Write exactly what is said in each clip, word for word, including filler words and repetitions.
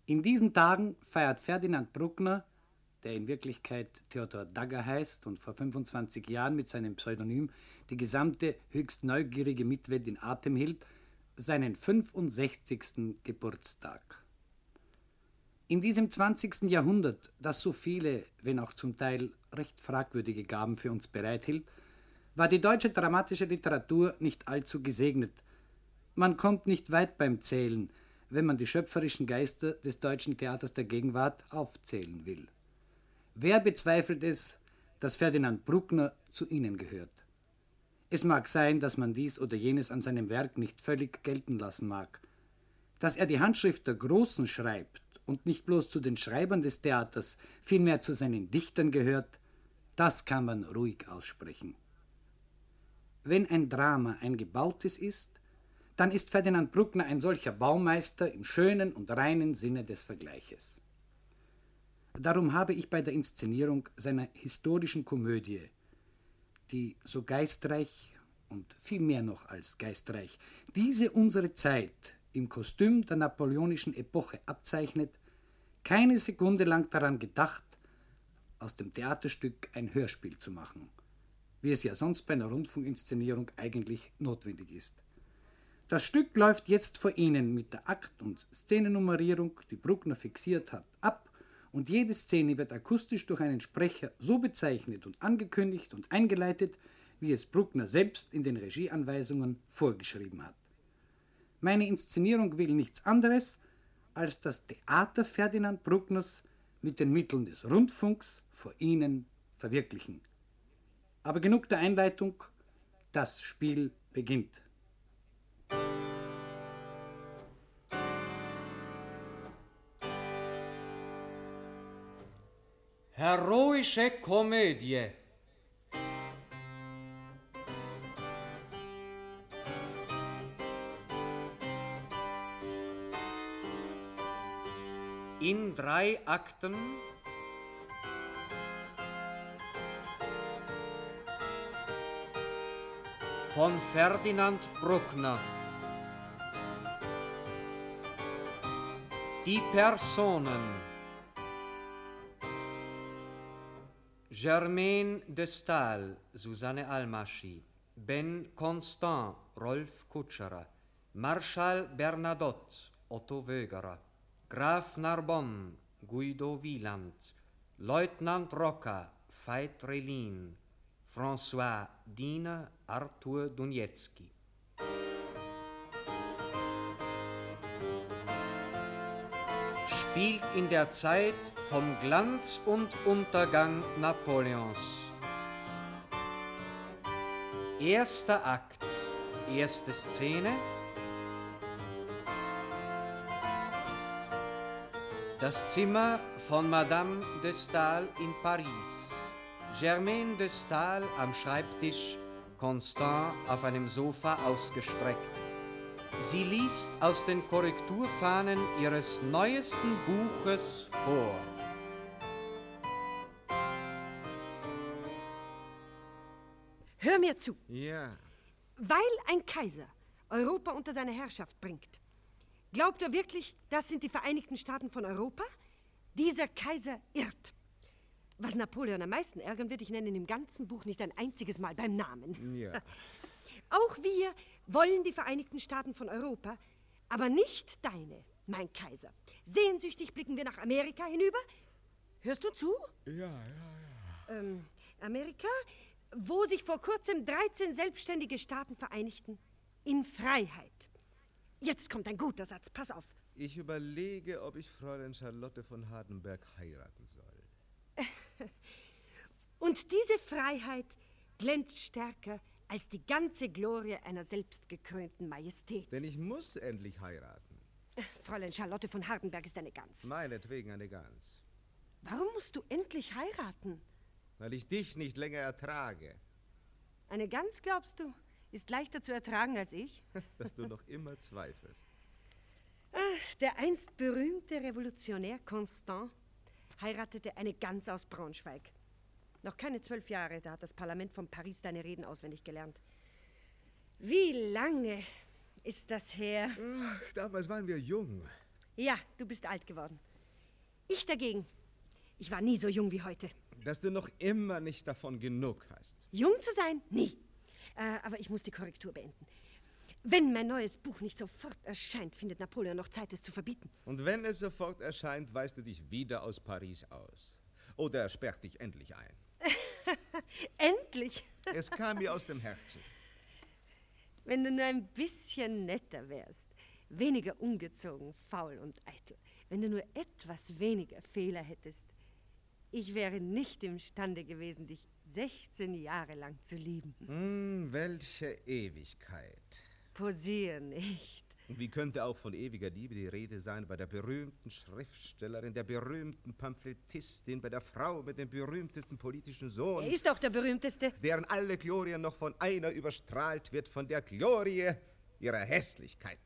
In diesen Tagen feiert Ferdinand Bruckner, der in Wirklichkeit Theodor Dagger heißt und vor fünfundzwanzig Jahren mit seinem Pseudonym die gesamte höchst neugierige Mitwelt in Atem hielt, seinen fünfundsechzigsten Geburtstag. In diesem zwanzigsten Jahrhundert, das so viele, wenn auch zum Teil recht fragwürdige Gaben für uns bereithielt, war die deutsche dramatische Literatur nicht allzu gesegnet. Man kommt nicht weit beim Zählen, wenn man die schöpferischen Geister des deutschen Theaters der Gegenwart aufzählen will. Wer bezweifelt es, dass Ferdinand Bruckner zu ihnen gehört? Es mag sein, dass man dies oder jenes an seinem Werk nicht völlig gelten lassen mag. Dass er die Handschrift der Großen schreibt und nicht bloß zu den Schreibern des Theaters, vielmehr zu seinen Dichtern gehört, das kann man ruhig aussprechen. Wenn ein Drama ein gebautes ist, dann ist Ferdinand Bruckner ein solcher Baumeister im schönen und reinen Sinne des Vergleiches. Darum habe ich bei der Inszenierung seiner historischen Komödie, die so geistreich und viel mehr noch als geistreich diese unsere Zeit im Kostüm der napoleonischen Epoche abzeichnet, keine Sekunde lang daran gedacht, aus dem Theaterstück ein Hörspiel zu machen, wie es ja sonst bei einer Rundfunkinszenierung eigentlich notwendig ist. Das Stück läuft jetzt vor Ihnen mit der Akt- und Szenennummerierung, die Bruckner fixiert hat, ab, und jede Szene wird akustisch durch einen Sprecher so bezeichnet und angekündigt und eingeleitet, wie es Bruckner selbst in den Regieanweisungen vorgeschrieben hat. Meine Inszenierung will nichts anderes, als das Theater Ferdinand Bruckners mit den Mitteln des Rundfunks vor Ihnen verwirklichen. Aber genug der Einleitung, das Spiel beginnt. Heroische Komödie. In drei Akten von Ferdinand Bruckner. Die Personen: Germaine de Stael, Susanne Almaschi, Ben Constant, Rolf Kutscherer, Marschall Bernadotte, Otto Wögerer, Graf Narbonne, Guido Wieland, Leutnant Rocca, Veit Relin, François Diener, Arthur Dunietzky. Spielt in der Zeit vom Glanz und Untergang Napoleons. Erster Akt, erste Szene. Das Zimmer von Madame de Stael in Paris. Germaine de Stael am Schreibtisch, Constant auf einem Sofa ausgestreckt. Sie liest aus den Korrekturfahnen ihres neuesten Buches vor. Hör mir zu. Ja. Weil ein Kaiser Europa unter seine Herrschaft bringt, glaubt er wirklich, das sind die Vereinigten Staaten von Europa? Dieser Kaiser irrt. Was Napoleon am meisten ärgern wird, ich nenne ihn im ganzen Buch nicht ein einziges Mal beim Namen. Ja. Auch wir wollen die Vereinigten Staaten von Europa, aber nicht deine, mein Kaiser. Sehnsüchtig blicken wir nach Amerika hinüber. Hörst du zu? Ja, ja, ja. Ähm, Amerika, wo sich vor kurzem dreizehn selbstständige Staaten vereinigten. In Freiheit. Jetzt kommt ein guter Satz, pass auf. Ich überlege, ob ich Fräulein Charlotte von Hardenberg heiraten soll. Und diese Freiheit glänzt stärker als die ganze Glorie einer selbstgekrönten Majestät. Denn ich muss endlich heiraten. Fräulein Charlotte von Hardenberg ist eine Gans. Meinetwegen eine Gans. Warum musst du endlich heiraten? Weil ich dich nicht länger ertrage. Eine Gans, glaubst du, ist leichter zu ertragen als ich? Dass du noch immer zweifelst. Ach, der einst berühmte Revolutionär Constant heiratete eine Gans aus Braunschweig. Noch keine zwölf Jahre, da hat das Parlament von Paris deine Reden auswendig gelernt. Wie lange ist das her? Ach, damals waren wir jung. Ja, du bist alt geworden. Ich dagegen, ich war nie so jung wie heute. Dass du noch immer nicht davon genug hast. Jung zu sein? Nie. Äh, aber ich muss die Korrektur beenden. Wenn mein neues Buch nicht sofort erscheint, findet Napoleon noch Zeit, es zu verbieten. Und wenn es sofort erscheint, weist du dich wieder aus Paris aus. Oder er sperrt dich endlich ein. Endlich? Es kam mir aus dem Herzen. Wenn du nur ein bisschen netter wärst, weniger ungezogen, faul und eitel, wenn du nur etwas weniger Fehler hättest, ich wäre nicht imstande gewesen, dich sechzehn Jahre lang zu lieben. Hm, welche Ewigkeit. Posier nicht. Und wie könnte auch von ewiger Liebe die Rede sein bei der berühmten Schriftstellerin, der berühmten Pamphletistin, bei der Frau mit dem berühmtesten politischen Sohn? Er ist doch der berühmteste. Deren alle Glorien noch von einer überstrahlt wird, von der Glorie ihrer Hässlichkeit.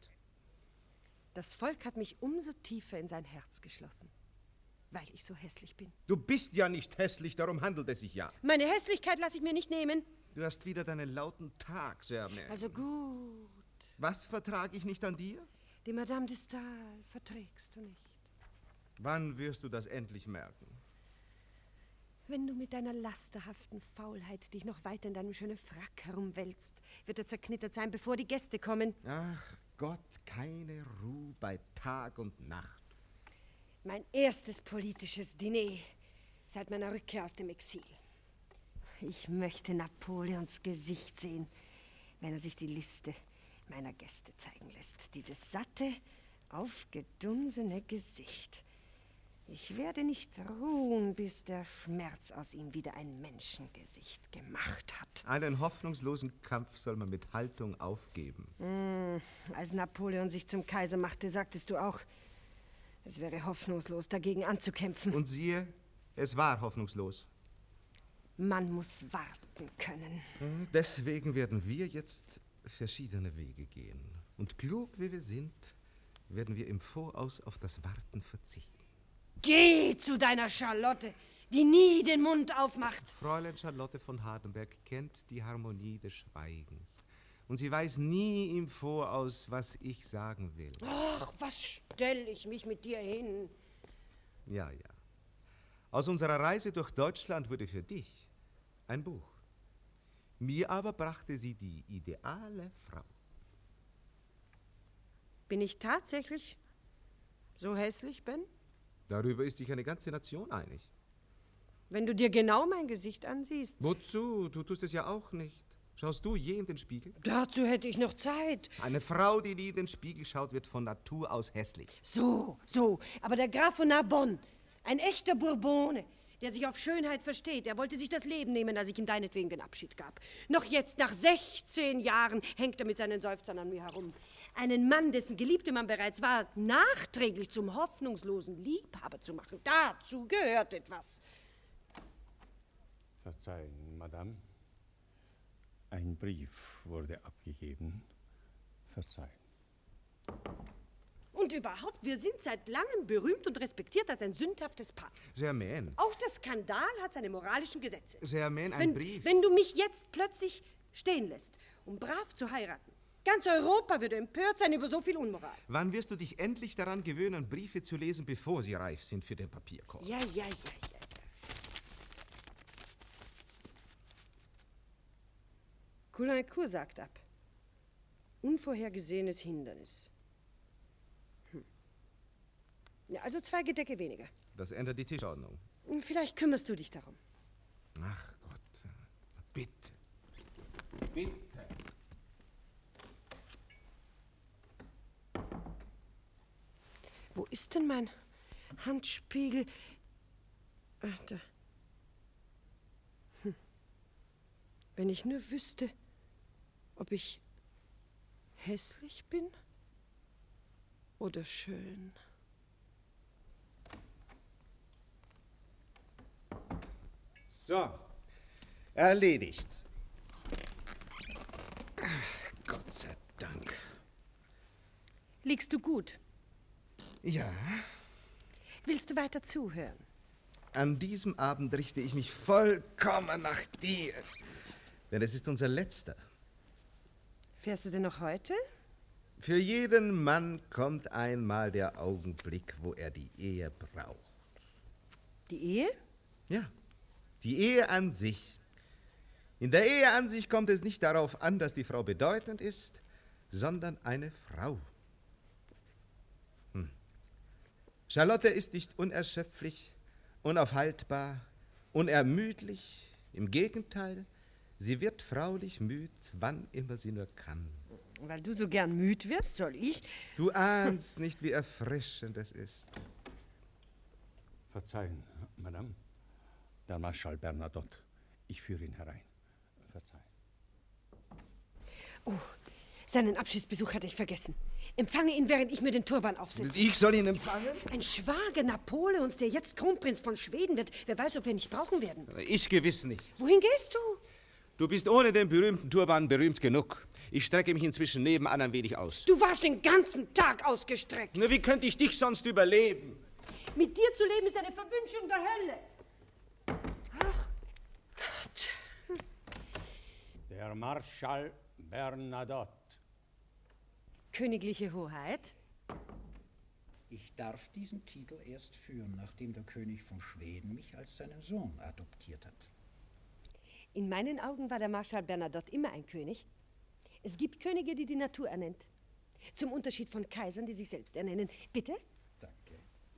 Das Volk hat mich umso tiefer in sein Herz geschlossen, weil ich so hässlich bin. Du bist ja nicht hässlich, darum handelt es sich ja. Meine Hässlichkeit lasse ich mir nicht nehmen. Du hast wieder deinen lauten Tag, Germaine. Also gut. Was vertrage ich nicht an dir? Die Madame de Stael verträgst du nicht. Wann wirst du das endlich merken? Wenn du mit deiner lasterhaften Faulheit dich noch weiter in deinem schönen Frack herumwälzt, wird er zerknittert sein, bevor die Gäste kommen. Ach Gott, keine Ruhe bei Tag und Nacht. Mein erstes politisches Diner seit meiner Rückkehr aus dem Exil. Ich möchte Napoleons Gesicht sehen, wenn er sich die Liste meiner Gäste zeigen lässt. Dieses satte, aufgedunsene Gesicht. Ich werde nicht ruhen, bis der Schmerz aus ihm wieder ein Menschengesicht gemacht hat. Einen hoffnungslosen Kampf soll man mit Haltung aufgeben. Mm, als Napoleon sich zum Kaiser machte, sagtest du auch, es wäre hoffnungslos, dagegen anzukämpfen. Und siehe, es war hoffnungslos. Man muss warten können. Deswegen werden wir jetzt verschiedene Wege gehen. Und klug wie wir sind, werden wir im Voraus auf das Warten verzichten. Geh zu deiner Charlotte, die nie den Mund aufmacht. Fräulein Charlotte von Hardenberg kennt die Harmonie des Schweigens. Und sie weiß nie im Voraus, was ich sagen will. Ach, was stell ich mich mit dir hin? Ja, ja. Aus unserer Reise durch Deutschland wurde für dich ein Buch. Mir aber brachte sie die ideale Frau. Bin ich tatsächlich so hässlich, Ben? Darüber ist sich eine ganze Nation einig. Wenn du dir genau mein Gesicht ansiehst. Wozu? Du tust es ja auch nicht. Schaust du je in den Spiegel? Dazu hätte ich noch Zeit. Eine Frau, die nie in den Spiegel schaut, wird von Natur aus hässlich. So, so. Aber der Graf von Narbonne, ein echter Bourbone, der sich auf Schönheit versteht, der wollte sich das Leben nehmen, als ich ihm deinetwegen den Abschied gab. Noch jetzt, nach sechzehn Jahren, hängt er mit seinen Seufzern an mir herum. Einen Mann, dessen Geliebte man bereits war, nachträglich zum hoffnungslosen Liebhaber zu machen, dazu gehört etwas. Verzeihen, Madame. Ein Brief wurde abgegeben. Verzeihen. Und überhaupt, wir sind seit langem berühmt und respektiert als ein sündhaftes Paar. Germaine. Auch der Skandal hat seine moralischen Gesetze. Germaine, ein wenn, Brief. Wenn du mich jetzt plötzlich stehen lässt, um brav zu heiraten, ganz Europa würde empört sein über so viel Unmoral. Wann wirst du dich endlich daran gewöhnen, Briefe zu lesen, bevor sie reif sind für den Papierkorb? Ja, ja, ja, ja. Coulaincourt sagt ab. Unvorhergesehenes Hindernis. Hm. Ja, also zwei Gedecke weniger. Das ändert die Tischordnung. Vielleicht kümmerst du dich darum. Ach Gott, bitte. Bitte. Wo ist denn mein Handspiegel? Ach, da. Hm. Wenn ich nur wüsste, ob ich hässlich bin oder schön. So, erledigt. Gott sei Dank. Liegst du gut? Ja. Willst du weiter zuhören? An diesem Abend richte ich mich vollkommen nach dir. Denn es ist unser letzter. Fährst du denn noch heute? Für jeden Mann kommt einmal der Augenblick, wo er die Ehe braucht. Die Ehe? Ja, die Ehe an sich. In der Ehe an sich kommt es nicht darauf an, dass die Frau bedeutend ist, sondern eine Frau. Hm. Charlotte ist nicht unerschöpflich, unaufhaltbar, unermüdlich. Im Gegenteil, sie wird fraulich müd, wann immer sie nur kann. Weil du so gern müd wirst, soll ich? Du ahnst nicht, wie erfrischend es ist. Verzeihen, Madame. Der Marschall Bernadotte. Ich führe ihn herein. Verzeihen. Oh, seinen Abschiedsbesuch hatte ich vergessen. Empfange ihn, während ich mir den Turban aufsetze. Ich soll ihn empfangen? Ein Schwager Napoleons, der jetzt Kronprinz von Schweden wird. Wer weiß, ob wir ihn nicht brauchen werden. Ich gewiss nicht. Wohin gehst du? Du bist ohne den berühmten Turban berühmt genug. Ich strecke mich inzwischen nebenan ein wenig aus. Du warst den ganzen Tag ausgestreckt. Na, wie könnte ich dich sonst überleben? Mit dir zu leben ist eine Verwünschung der Hölle. Ach Gott. Der Marschall Bernadotte. Königliche Hoheit? Ich darf diesen Titel erst führen, nachdem der König von Schweden mich als seinen Sohn adoptiert hat. In meinen Augen war der Marschall Bernadotte immer ein König. Es gibt Könige, die die Natur ernennt. Zum Unterschied von Kaisern, die sich selbst ernennen. Bitte? Danke.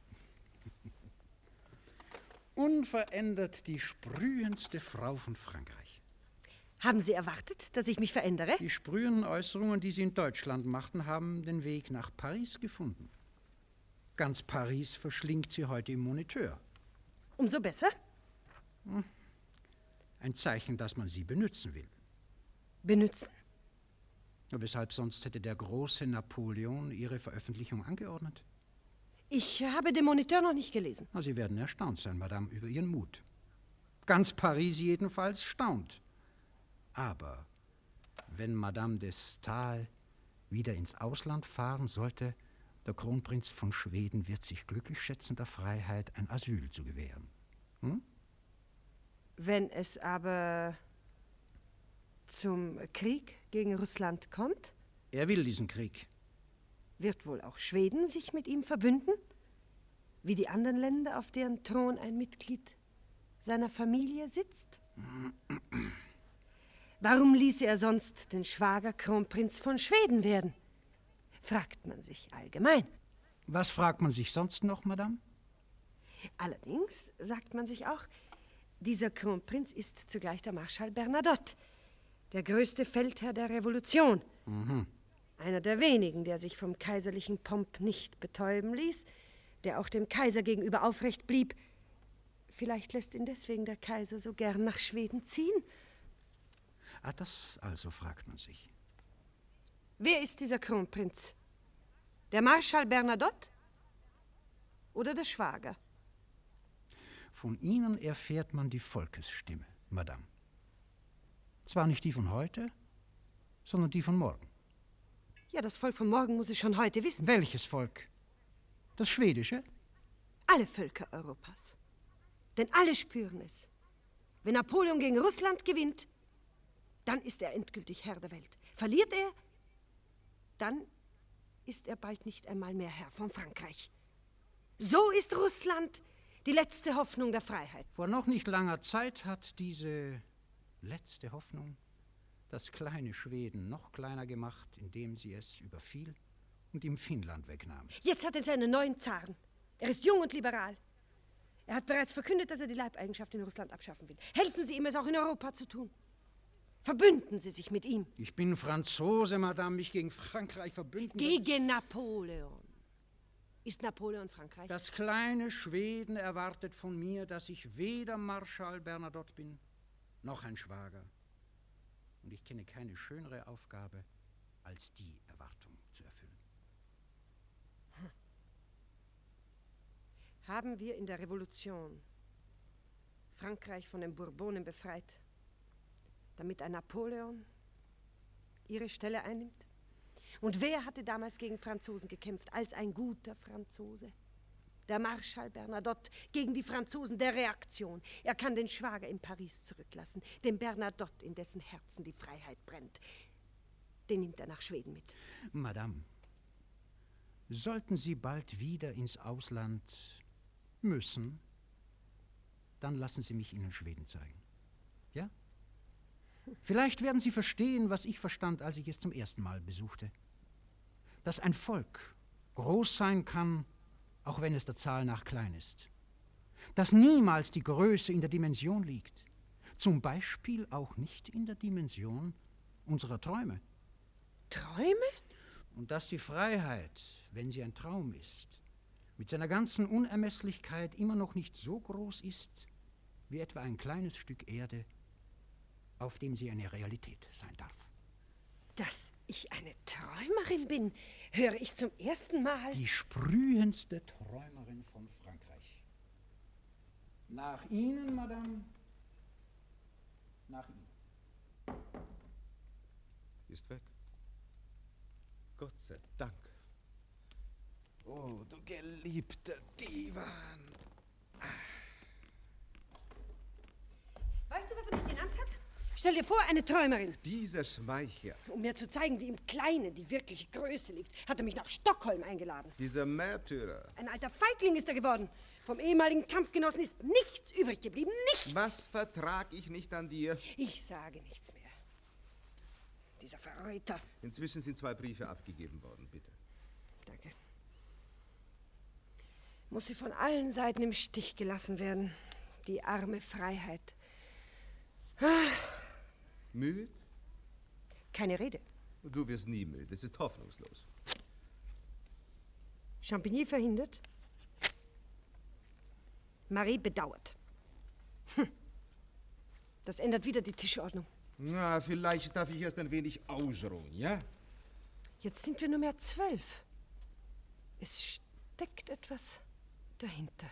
Unverändert die sprühendste Frau von Frankreich. Haben Sie erwartet, dass ich mich verändere? Die sprühenden Äußerungen, die Sie in Deutschland machten, haben den Weg nach Paris gefunden. Ganz Paris verschlingt sie heute im Moniteur. Umso besser. Hm. Ein Zeichen, dass man sie benützen will. Benützen? Weshalb sonst hätte der große Napoleon Ihre Veröffentlichung angeordnet? Ich habe den Moniteur noch nicht gelesen. Na, Sie werden erstaunt sein, Madame, über Ihren Mut. Ganz Paris jedenfalls staunt. Aber wenn Madame de Staël wieder ins Ausland fahren sollte, der Kronprinz von Schweden wird sich glücklich schätzen, der Freiheit ein Asyl zu gewähren. Hm? Wenn es aber zum Krieg gegen Russland kommt? Er will diesen Krieg. Wird wohl auch Schweden sich mit ihm verbünden? Wie die anderen Länder, auf deren Thron ein Mitglied seiner Familie sitzt? Warum ließ er sonst den Schwager Kronprinz von Schweden werden? Fragt man sich allgemein. Was fragt man sich sonst noch, Madame? Allerdings sagt man sich auch, dieser Kronprinz ist zugleich der Marschall Bernadotte, der größte Feldherr der Revolution. Mhm. Einer der wenigen, der sich vom kaiserlichen Pomp nicht betäuben ließ, der auch dem Kaiser gegenüber aufrecht blieb. Vielleicht lässt ihn deswegen der Kaiser so gern nach Schweden ziehen. Ah, das also fragt man sich. Wer ist dieser Kronprinz? Der Marschall Bernadotte oder der Schwager? Von Ihnen erfährt man die Volkesstimme, Madame. Zwar nicht die von heute, sondern die von morgen. Ja, das Volk von morgen muss es schon heute wissen. Welches Volk? Das schwedische? Alle Völker Europas. Denn alle spüren es. Wenn Napoleon gegen Russland gewinnt, dann ist er endgültig Herr der Welt. Verliert er, dann ist er bald nicht einmal mehr Herr von Frankreich. So ist Russland die letzte Hoffnung der Freiheit. Vor noch nicht langer Zeit hat diese letzte Hoffnung das kleine Schweden noch kleiner gemacht, indem sie es überfiel und ihm Finnland wegnahm. Jetzt hat er seinen neuen Zaren. Er ist jung und liberal. Er hat bereits verkündet, dass er die Leibeigenschaft in Russland abschaffen will. Helfen Sie ihm, es auch in Europa zu tun. Verbünden Sie sich mit ihm. Ich bin Franzose, Madame, mich gegen Frankreich verbünden. Gegen Napoleon. Ist Napoleon Frankreich? Das kleine Schweden erwartet von mir, dass ich weder Marschall Bernadotte bin, noch ein Schwager. Und ich kenne keine schönere Aufgabe, als die Erwartung zu erfüllen. Hm. Haben wir in der Revolution Frankreich von den Bourbonen befreit, damit ein Napoleon ihre Stelle einnimmt? Und wer hatte damals gegen Franzosen gekämpft, als ein guter Franzose? Der Marschall Bernadotte gegen die Franzosen der Reaktion. Er kann den Schwager in Paris zurücklassen, den Bernadotte, in dessen Herzen die Freiheit brennt. Den nimmt er nach Schweden mit. Madame, Sollten Sie bald wieder ins Ausland müssen, dann lassen Sie mich Ihnen Schweden zeigen. Ja? Vielleicht werden Sie verstehen, was ich verstand, als ich es zum ersten Mal besuchte. Dass ein Volk groß sein kann, auch wenn es der Zahl nach klein ist. Dass niemals die Größe in der Dimension liegt. Zum Beispiel auch nicht in der Dimension unserer Träume. Träume? Und dass die Freiheit, wenn sie ein Traum ist, mit seiner ganzen Unermesslichkeit immer noch nicht so groß ist, wie etwa ein kleines Stück Erde, auf dem sie eine Realität sein darf. Dass ich eine Träumerin bin, höre ich zum ersten Mal. Die sprühendste Träumerin von Frankreich. Nach Ihnen, Madame. Nach Ihnen. Ist weg. Gott sei Dank. Oh, du geliebter Divan. Weißt du, was er mich genannt hat? Stell dir vor, eine Träumerin. Dieser Schmeichler. Um mir zu zeigen, wie im Kleinen die wirkliche Größe liegt, hat er mich nach Stockholm eingeladen. Dieser Märtyrer. Ein alter Feigling ist er geworden. Vom ehemaligen Kampfgenossen ist nichts übrig geblieben. Nichts. Was vertrag ich nicht an dir? Ich sage nichts mehr. Dieser Verräter. Inzwischen sind zwei Briefe abgegeben worden, bitte. Danke. Muss sie von allen Seiten im Stich gelassen werden. Die arme Freiheit. Ah. Müde? Keine Rede. Du wirst nie müde, es ist hoffnungslos. Champigny verhindert. Marie bedauert. Hm. Das ändert wieder die Tischordnung. Na, vielleicht darf ich erst ein wenig ausruhen, ja? Jetzt sind wir nur mehr zwölf. Es steckt etwas dahinter.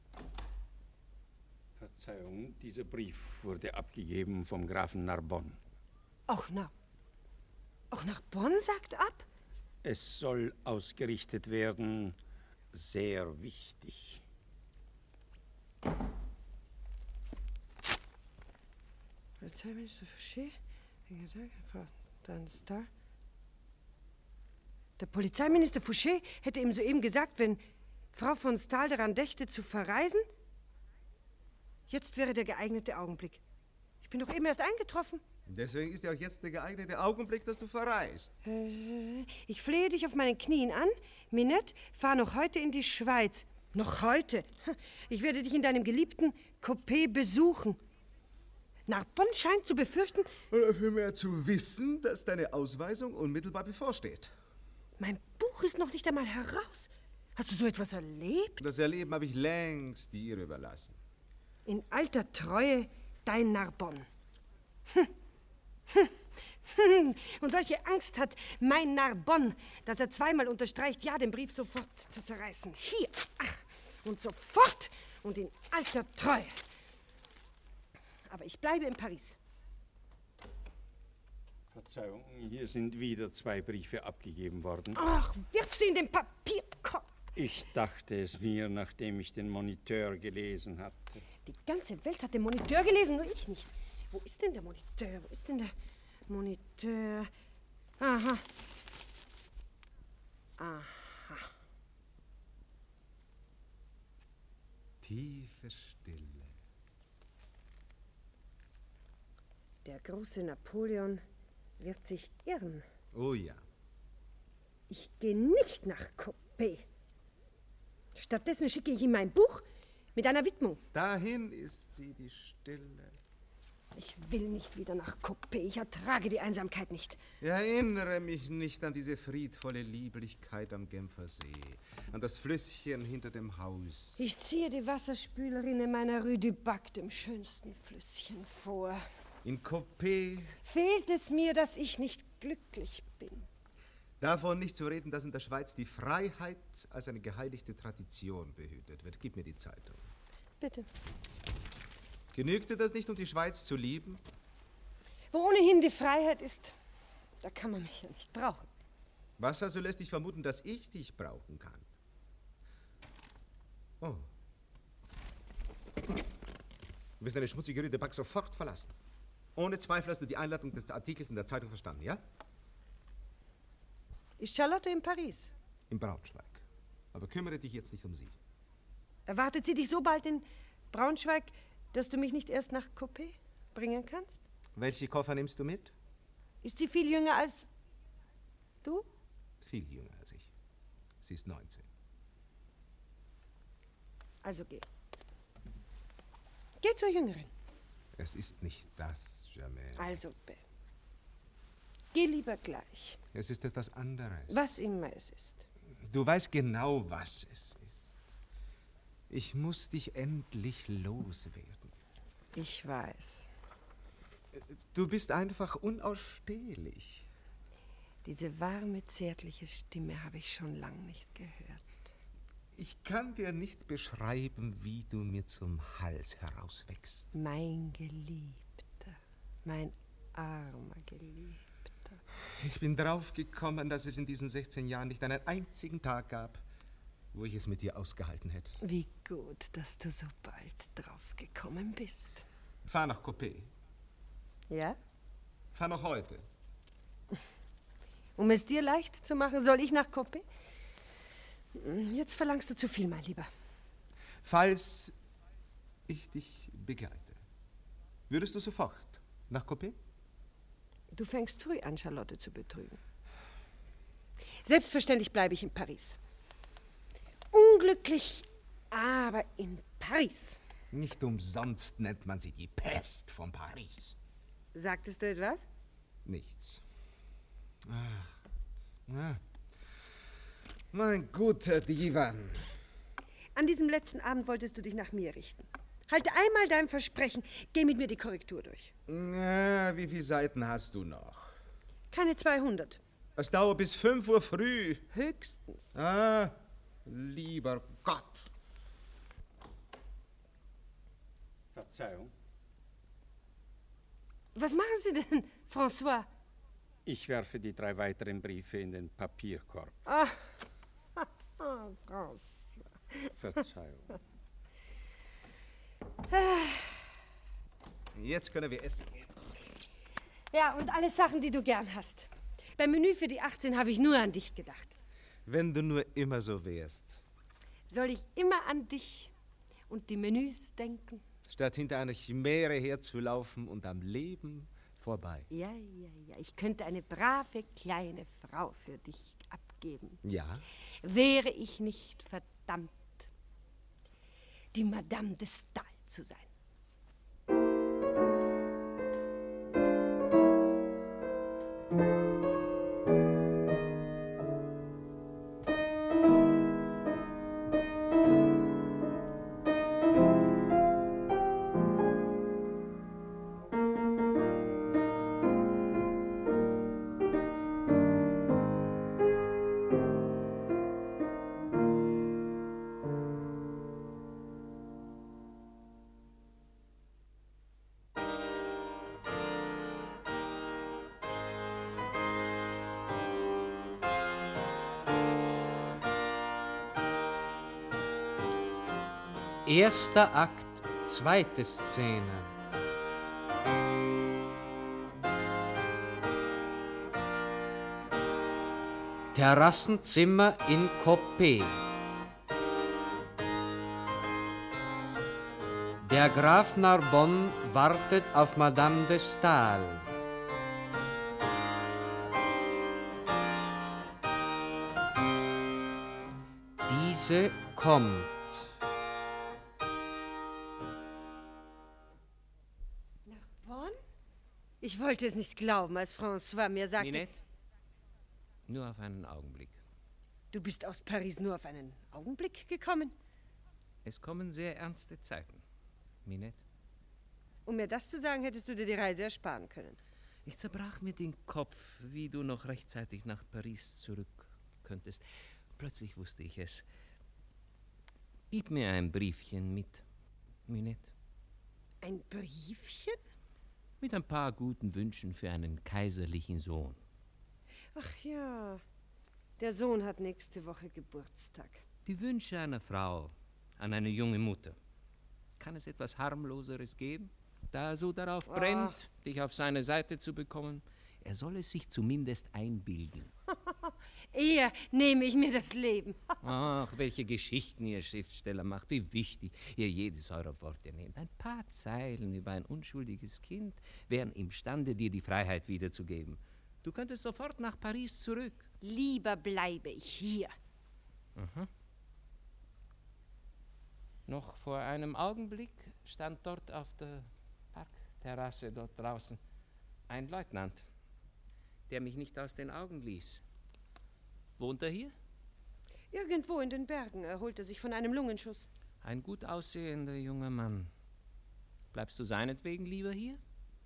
Verzeihung, dieser Brief wurde abgegeben vom Grafen Narbonne. Auch nach, auch nach Bonn sagt ab? Es soll ausgerichtet werden, sehr wichtig. Polizeiminister Fouché, der Polizeiminister Fouché hätte ihm soeben gesagt, wenn Frau von Stahl daran dächte, zu verreisen, jetzt wäre der geeignete Augenblick. Ich bin doch eben erst eingetroffen. Deswegen ist ja auch jetzt der geeignete Augenblick, dass du verreist. Äh, ich flehe dich auf meinen Knien an. Minette, fahr noch heute in die Schweiz. Noch heute? Ich werde dich in deinem geliebten Coupé besuchen. Narbonne scheint zu befürchten... Oder vielmehr zu wissen, dass deine Ausweisung unmittelbar bevorsteht. Mein Buch ist noch nicht einmal heraus. Hast du so etwas erlebt? Das Erleben habe ich längst dir überlassen. In alter Treue, dein Narbonne. Hm. Hm. Hm. Und solche Angst hat mein Narbonne, dass er zweimal unterstreicht, ja, den Brief sofort zu zerreißen. Hier. Ach. Und sofort und in alter Treue. Aber ich bleibe in Paris. Verzeihung, hier sind wieder zwei Briefe abgegeben worden. Ach, wirf sie in den Papierkorb. Ich dachte es mir, nachdem ich den Moniteur gelesen hatte. Die ganze Welt hat den Moniteur gelesen, nur ich nicht. Wo ist denn der Moniteur? Wo ist denn der Moniteur? Aha. Aha. Tiefe Stille. Der große Napoleon wird sich irren. Oh ja. Ich gehe nicht nach Coppet. Stattdessen schicke ich ihm mein Buch mit einer Widmung. Dahin ist sie, die Stille. Ich will nicht wieder nach Coppet. Ich ertrage die Einsamkeit nicht. Erinnere mich nicht an diese friedvolle Lieblichkeit am Genfer See, an das Flüsschen hinter dem Haus. Ich ziehe die Wasserspülerin in meiner Rue du Bac, dem schönsten Flüsschen, vor. In Coppet fehlt es mir, dass ich nicht glücklich bin. Davon nicht zu reden, dass in der Schweiz die Freiheit als eine geheiligte Tradition behütet wird. Gib mir die Zeitung. Bitte. Genügt dir das nicht, um die Schweiz zu lieben? Wo ohnehin die Freiheit ist, da kann man mich ja nicht brauchen. Was also lässt dich vermuten, dass ich dich brauchen kann? Oh. Du wirst deine schmutzige Rue de Bac sofort verlassen. Ohne Zweifel hast du die Einladung des Artikels in der Zeitung verstanden, ja? Ist Charlotte in Paris? In Braunschweig. Aber kümmere dich jetzt nicht um sie. Erwartet sie dich so bald in Braunschweig, dass du mich nicht erst nach Coppet bringen kannst? Welche Koffer nimmst du mit? Ist sie viel jünger als du? Viel jünger als ich. Sie ist neunzehn. Also geh. Geh zur Jüngeren. Es ist nicht das, Germaine. Also, Ben. Geh lieber gleich. Es ist etwas anderes. Was immer es ist. Du weißt genau, was es ist. Ich muss dich endlich loswerden. Ich weiß. Du bist einfach unausstehlich. Diese warme, zärtliche Stimme habe ich schon lang nicht gehört. Ich kann dir nicht beschreiben, wie du mir zum Hals herauswächst. Mein Geliebter, mein armer Geliebter. Ich bin draufgekommen, dass es in diesen sechzehn Jahren nicht einen einzigen Tag gab, wo ich es mit dir ausgehalten hätte. Wie gut, dass du so bald draufgekommen bist. Fahr nach Coppet. Ja? Fahr noch heute. Um es dir leicht zu machen, soll ich nach Coppet? Jetzt verlangst du zu viel, mein Lieber. Falls ich dich begleite, würdest du sofort nach Coppet? Du fängst früh an, Charlotte zu betrügen. Selbstverständlich bleibe ich in Paris. Unglücklich, aber in Paris. Nicht umsonst nennt man sie die Pest von Paris. Sagtest du etwas? Nichts. Ach, na. Mein guter Divan. An diesem letzten Abend wolltest du dich nach mir richten. Halte einmal dein Versprechen. Geh mit mir die Korrektur durch. Na, wie viele Seiten hast du noch? Keine zweihundert. Es dauert bis fünf Uhr früh. Höchstens. Ah, lieber Gott. Verzeihung. Was machen Sie denn, François? Ich werfe die drei weiteren Briefe in den Papierkorb. Ah, oh, François. Verzeihung. Jetzt können wir essen. Ja, und alle Sachen, die du gern hast. Beim Menü für die achtzehn habe ich nur an dich gedacht. Wenn du nur immer so wärst. Soll ich immer an dich und die Menüs denken? Statt hinter einer Chimäre herzulaufen und am Leben vorbei. Ja, ja, ja. Ich könnte eine brave kleine Frau für dich abgeben. Ja? Wäre ich nicht verdammt, die Madame de Stael zu sein. Erster Akt, zweite Szene. Terrassenzimmer in Coppet. Der Graf Narbonne wartet auf Madame de Stael. Diese kommt. Ich wollte es nicht glauben, als François mir sagte... Ninette, nur auf einen Augenblick. Du bist aus Paris nur auf einen Augenblick gekommen? Es kommen sehr ernste Zeiten, Minette. Um mir das zu sagen, hättest du dir die Reise ersparen können. Ich zerbrach mir den Kopf, wie du noch rechtzeitig nach Paris zurück könntest. Plötzlich wusste ich es. Gib mir ein Briefchen mit, Minette. Ein Briefchen? Mit ein paar guten Wünschen für einen kaiserlichen Sohn. Ach ja, der Sohn hat nächste Woche Geburtstag. Die Wünsche einer Frau an eine junge Mutter. Kann es etwas Harmloseres geben, da er so darauf brennt, Ach. dich auf seine Seite zu bekommen? Er soll es sich zumindest einbilden. Eher nehme ich mir das Leben. Ach, welche Geschichten ihr Schriftsteller macht, wie wichtig ihr jedes eurer Worte nehmt. Ein paar Zeilen über ein unschuldiges Kind wären imstande, dir die Freiheit wiederzugeben. Du könntest sofort nach Paris zurück. Lieber bleibe ich hier. Mhm. Noch vor einem Augenblick stand dort auf der Parkterrasse dort draußen ein Leutnant, der mich nicht aus den Augen ließ. Wohnt er hier? Irgendwo in den Bergen erholt er sich von einem Lungenschuss. Ein gut aussehender junger Mann. Bleibst du seinetwegen lieber hier?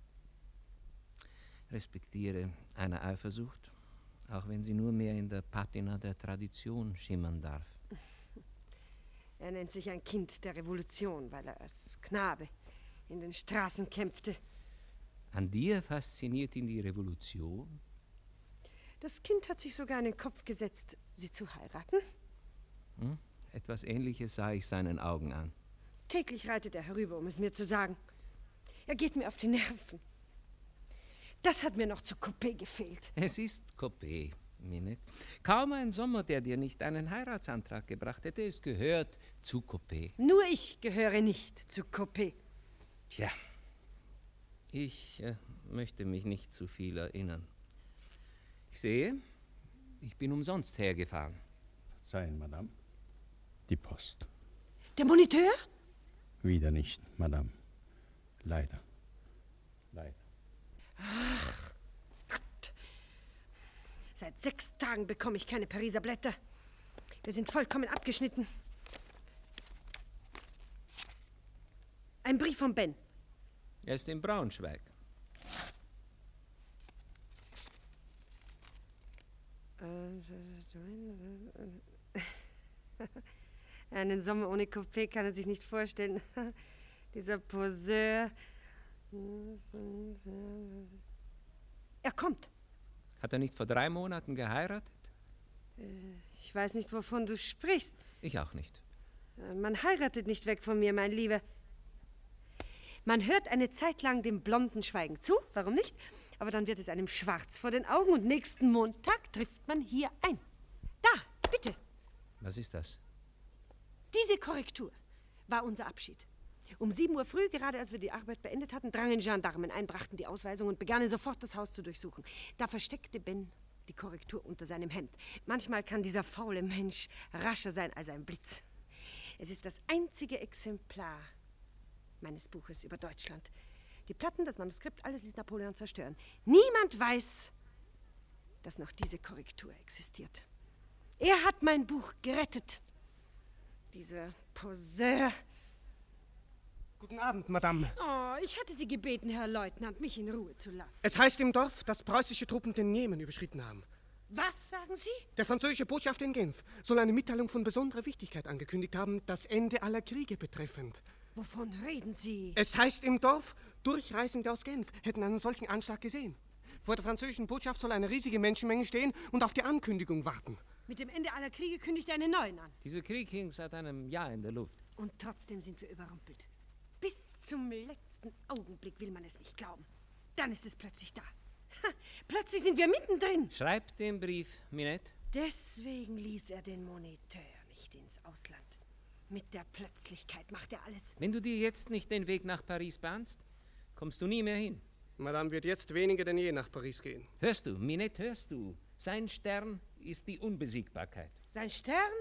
Respektiere eine Eifersucht, auch wenn sie nur mehr in der Patina der Tradition schimmern darf. Er nennt sich ein Kind der Revolution, weil er als Knabe in den Straßen kämpfte. An dir fasziniert ihn die Revolution? Das Kind hat sich sogar in den Kopf gesetzt, sie zu heiraten. Hm? Etwas Ähnliches sah ich seinen Augen an. Täglich reitet er herüber, um es mir zu sagen. Er geht mir auf die Nerven. Das hat mir noch zu Coupé gefehlt. Es ist Coupé, Minette. Kaum ein Sommer, der dir nicht einen Heiratsantrag gebracht hätte. Es gehört zu Coupé. Nur ich gehöre nicht zu Coupé. Tja, ich äh, möchte mich nicht zu viel erinnern. Ich sehe, ich bin umsonst hergefahren. Verzeihen, Madame. Die Post. Der Moniteur? Wieder nicht, Madame. Leider. Leider. Ach Gott. Seit sechs Tagen bekomme ich keine Pariser Blätter. Wir sind vollkommen abgeschnitten. Ein Brief von Ben. Er ist in Braunschweig. Einen Sommer ohne Coupé kann er sich nicht vorstellen. Dieser Poseur. Er kommt. Hat er nicht vor drei Monaten geheiratet? Ich weiß nicht, wovon du sprichst. Ich auch nicht. Man heiratet nicht weg von mir, mein Lieber. Man hört eine Zeit lang dem blonden Schweigen zu, warum nicht? Aber dann wird es einem schwarz vor den Augen und nächsten Montag trifft man hier ein. Da, bitte. Was ist das? Diese Korrektur war unser Abschied. Um sieben Uhr früh, gerade als wir die Arbeit beendet hatten, drangen Gendarmen ein, brachten die Ausweisung und begannen sofort das Haus zu durchsuchen. Da versteckte Ben die Korrektur unter seinem Hemd. Manchmal kann dieser faule Mensch rascher sein als ein Blitz. Es ist das einzige Exemplar meines Buches über Deutschland. Die Platten, das Manuskript, alles ließ Napoleon zerstören. Niemand weiß, dass noch diese Korrektur existiert. Er hat mein Buch gerettet. Dieser Poseur. Guten Abend, Madame. Oh, ich hatte Sie gebeten, Herr Leutnant, mich in Ruhe zu lassen. Es heißt im Dorf, dass preußische Truppen den Jemen überschritten haben. Was sagen Sie? Der französische Botschafter in Genf soll eine Mitteilung von besonderer Wichtigkeit angekündigt haben, das Ende aller Kriege betreffend. Wovon reden Sie? Es heißt im Dorf, Durchreisende aus Genf hätten einen solchen Anschlag gesehen. Vor der französischen Botschaft soll eine riesige Menschenmenge stehen und auf die Ankündigung warten. Mit dem Ende aller Kriege kündigt er einen neuen an. Dieser Krieg hing seit einem Jahr in der Luft. Und trotzdem sind wir überrumpelt. Bis zum letzten Augenblick will man es nicht glauben. Dann ist es plötzlich da. Ha, plötzlich sind wir mittendrin. Schreib den Brief, Minette. Deswegen ließ er den Moniteur nicht ins Ausland. Mit der Plötzlichkeit macht er alles. Wenn du dir jetzt nicht den Weg nach Paris bahnst, kommst du nie mehr hin. Madame wird jetzt weniger denn je nach Paris gehen. Hörst du, Minette, hörst du? Sein Stern ist die Unbesiegbarkeit. Sein Stern?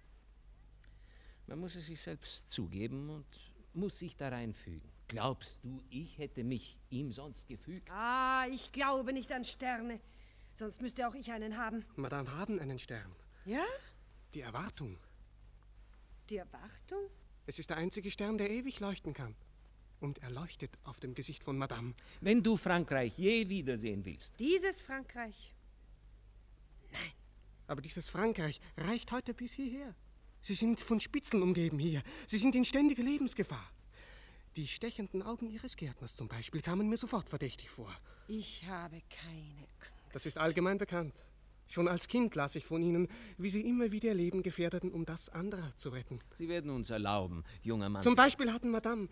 Man muss es sich selbst zugeben und muss sich da reinfügen. Glaubst du, ich hätte mich ihm sonst gefügt? Ah, ich glaube nicht an Sterne. Sonst müsste auch ich einen haben. Madame haben einen Stern. Ja? Die Erwartung. Die Erwartung? Es ist der einzige Stern, der ewig leuchten kann. Und er leuchtet auf dem Gesicht von Madame. Wenn du Frankreich je wiedersehen willst. Dieses Frankreich? Nein. Aber dieses Frankreich reicht heute bis hierher. Sie sind von Spitzeln umgeben hier. Sie sind in ständiger Lebensgefahr. Die stechenden Augen Ihres Gärtners zum Beispiel kamen mir sofort verdächtig vor. Ich habe keine Angst. Das ist allgemein bekannt. Schon als Kind las ich von Ihnen, wie Sie immer wieder Ihr Leben gefährdeten, um das anderer zu retten. Sie werden uns erlauben, junger Mann. Zum Beispiel hatten Madame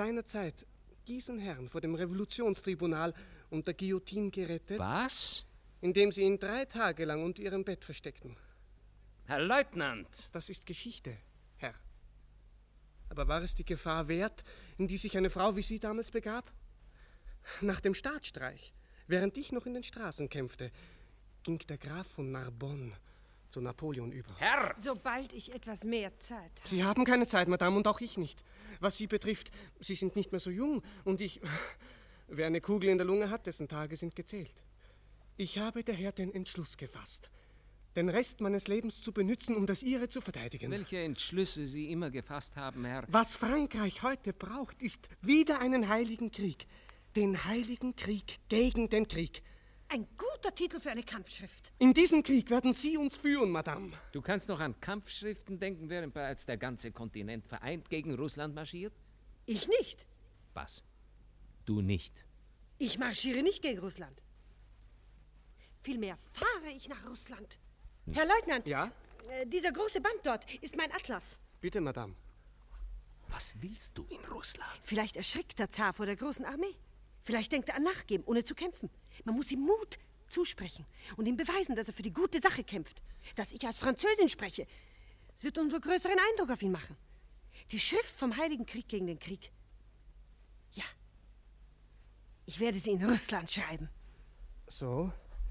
seinerzeit diesen Herrn vor dem Revolutionstribunal unter Guillotine gerettet. Was? indem sie ihn drei Tage lang unter ihrem Bett versteckten. Herr Leutnant! Das ist Geschichte, Herr. Aber war es die Gefahr wert, in die sich eine Frau wie Sie damals begab? Nach dem Staatsstreich, während ich noch in den Straßen kämpfte, ging der Graf von Narbonne zu Napoleon über. Herr! Sobald ich etwas mehr Zeit habe. Sie haben keine Zeit, Madame, und auch ich nicht. Was Sie betrifft, Sie sind nicht mehr so jung und ich... Wer eine Kugel in der Lunge hat, dessen Tage sind gezählt. Ich habe daher den Entschluss gefasst, den Rest meines Lebens zu benützen, um das Ihre zu verteidigen. Welche Entschlüsse Sie immer gefasst haben, Herr. Was Frankreich heute braucht, ist wieder einen heiligen Krieg. Den heiligen Krieg gegen den Krieg. Ein guter Titel für eine Kampfschrift. In diesem Krieg werden Sie uns führen, Madame. Du kannst noch an Kampfschriften denken, während bereits der ganze Kontinent vereint gegen Russland marschiert? Ich nicht. Was? Du nicht. Ich marschiere nicht gegen Russland. Vielmehr fahre ich nach Russland. Hm. Herr Leutnant, ja? Äh, dieser große Band dort ist mein Atlas. Bitte, Madame. Was willst du in Russland? Vielleicht erschrickt der Zar vor der großen Armee. Vielleicht denkt er an Nachgeben, ohne zu kämpfen. Man muss ihm Mut zusprechen und ihm beweisen, dass er für die gute Sache kämpft. Dass ich als Französin spreche. Es wird umso größeren Eindruck auf ihn machen. Die Schrift vom Heiligen Krieg gegen den Krieg. Ja. Ich werde sie in Russland schreiben. So.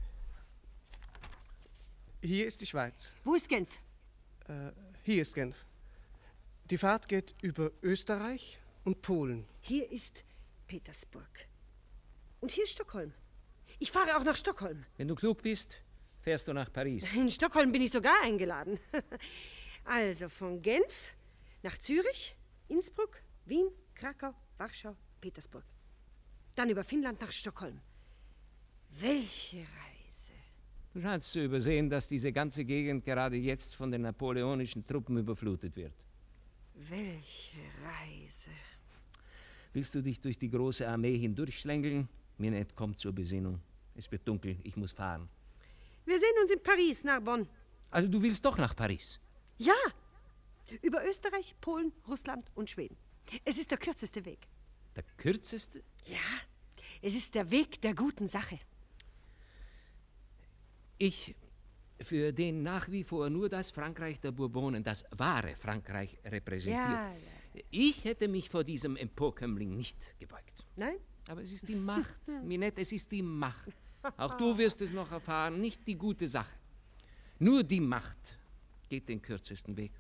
Hier ist die Schweiz. Wo ist Genf? Äh, hier ist Genf. Die Fahrt geht über Österreich und Polen. Hier ist Petersburg. Und hier ist Stockholm. Ich fahre auch nach Stockholm. Wenn du klug bist, fährst du nach Paris. In Stockholm bin ich sogar eingeladen. Also von Genf nach Zürich, Innsbruck, Wien, Krakau, Warschau, Petersburg. Dann über Finnland nach Stockholm. Welche Reise! Du scheinst zu übersehen, dass diese ganze Gegend gerade jetzt von den napoleonischen Truppen überflutet wird. Welche Reise! Willst du dich durch die große Armee hindurchschlängeln? Minette, komm zur Besinnung. Es wird dunkel, ich muss fahren. Wir sehen uns in Paris, Narbonne. Also du willst doch nach Paris? Ja! Über Österreich, Polen, Russland und Schweden. Es ist der kürzeste Weg. Der kürzeste? Ja, es ist der Weg der guten Sache. Ich, für den nach wie vor nur das Frankreich der Bourbonen, das wahre Frankreich repräsentiert. Ja, ja. Ich hätte mich vor diesem Emporkömmling nicht gebeugt. Nein? Aber es ist die Macht, Minette, es ist die Macht. Auch du wirst es noch erfahren, nicht die gute Sache. Nur die Macht geht den kürzesten Weg.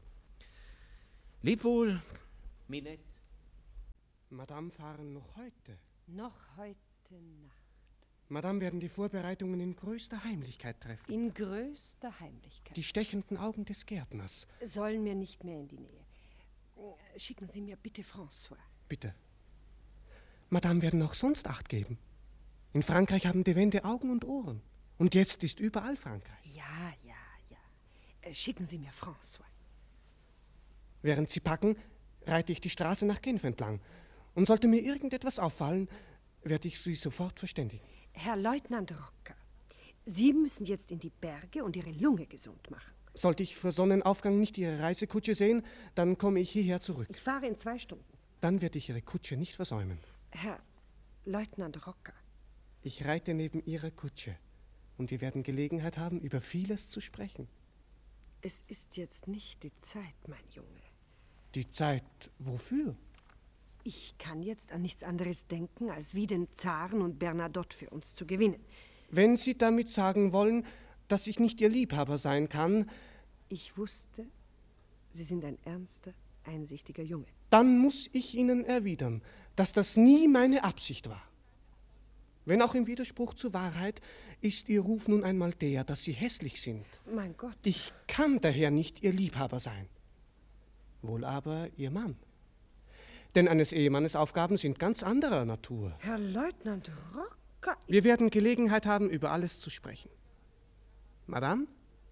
Leb wohl, Minette. Madame fahren noch heute. Noch heute Nacht. Madame werden die Vorbereitungen in größter Heimlichkeit treffen. In größter Heimlichkeit. Die stechenden Augen des Gärtners. Sollen mir nicht mehr in die Nähe. Schicken Sie mir bitte François. Bitte. Madame werden auch sonst Acht geben. In Frankreich haben die Wände Augen und Ohren. Und jetzt ist überall Frankreich. Ja, ja, ja. Schicken Sie mir François. Während Sie packen, reite ich die Straße nach Genf entlang. Und sollte mir irgendetwas auffallen, werde ich Sie sofort verständigen. Herr Leutnant Rocker, Sie müssen jetzt in die Berge und Ihre Lunge gesund machen. Sollte ich vor Sonnenaufgang nicht Ihre Reisekutsche sehen, dann komme ich hierher zurück. Ich fahre in zwei Stunden. Dann werde ich Ihre Kutsche nicht versäumen. Herr Leutnant Rocker. Ich reite neben Ihrer Kutsche und wir werden Gelegenheit haben, über vieles zu sprechen. Es ist jetzt nicht die Zeit, mein Junge. Die Zeit wofür? Ich kann jetzt an nichts anderes denken, als wie den Zaren und Bernadotte für uns zu gewinnen. Wenn Sie damit sagen wollen, dass ich nicht Ihr Liebhaber sein kann... Ich wusste, Sie sind ein ernster, einsichtiger Junge. Dann muss ich Ihnen erwidern, dass das nie meine Absicht war. Wenn auch im Widerspruch zur Wahrheit, ist Ihr Ruf nun einmal der, dass Sie hässlich sind. Mein Gott. Ich kann daher nicht Ihr Liebhaber sein. Wohl aber Ihr Mann. Denn eines Ehemannes Aufgaben sind ganz anderer Natur. Herr Leutnant Rocker... Wir werden Gelegenheit haben, über alles zu sprechen. Madame?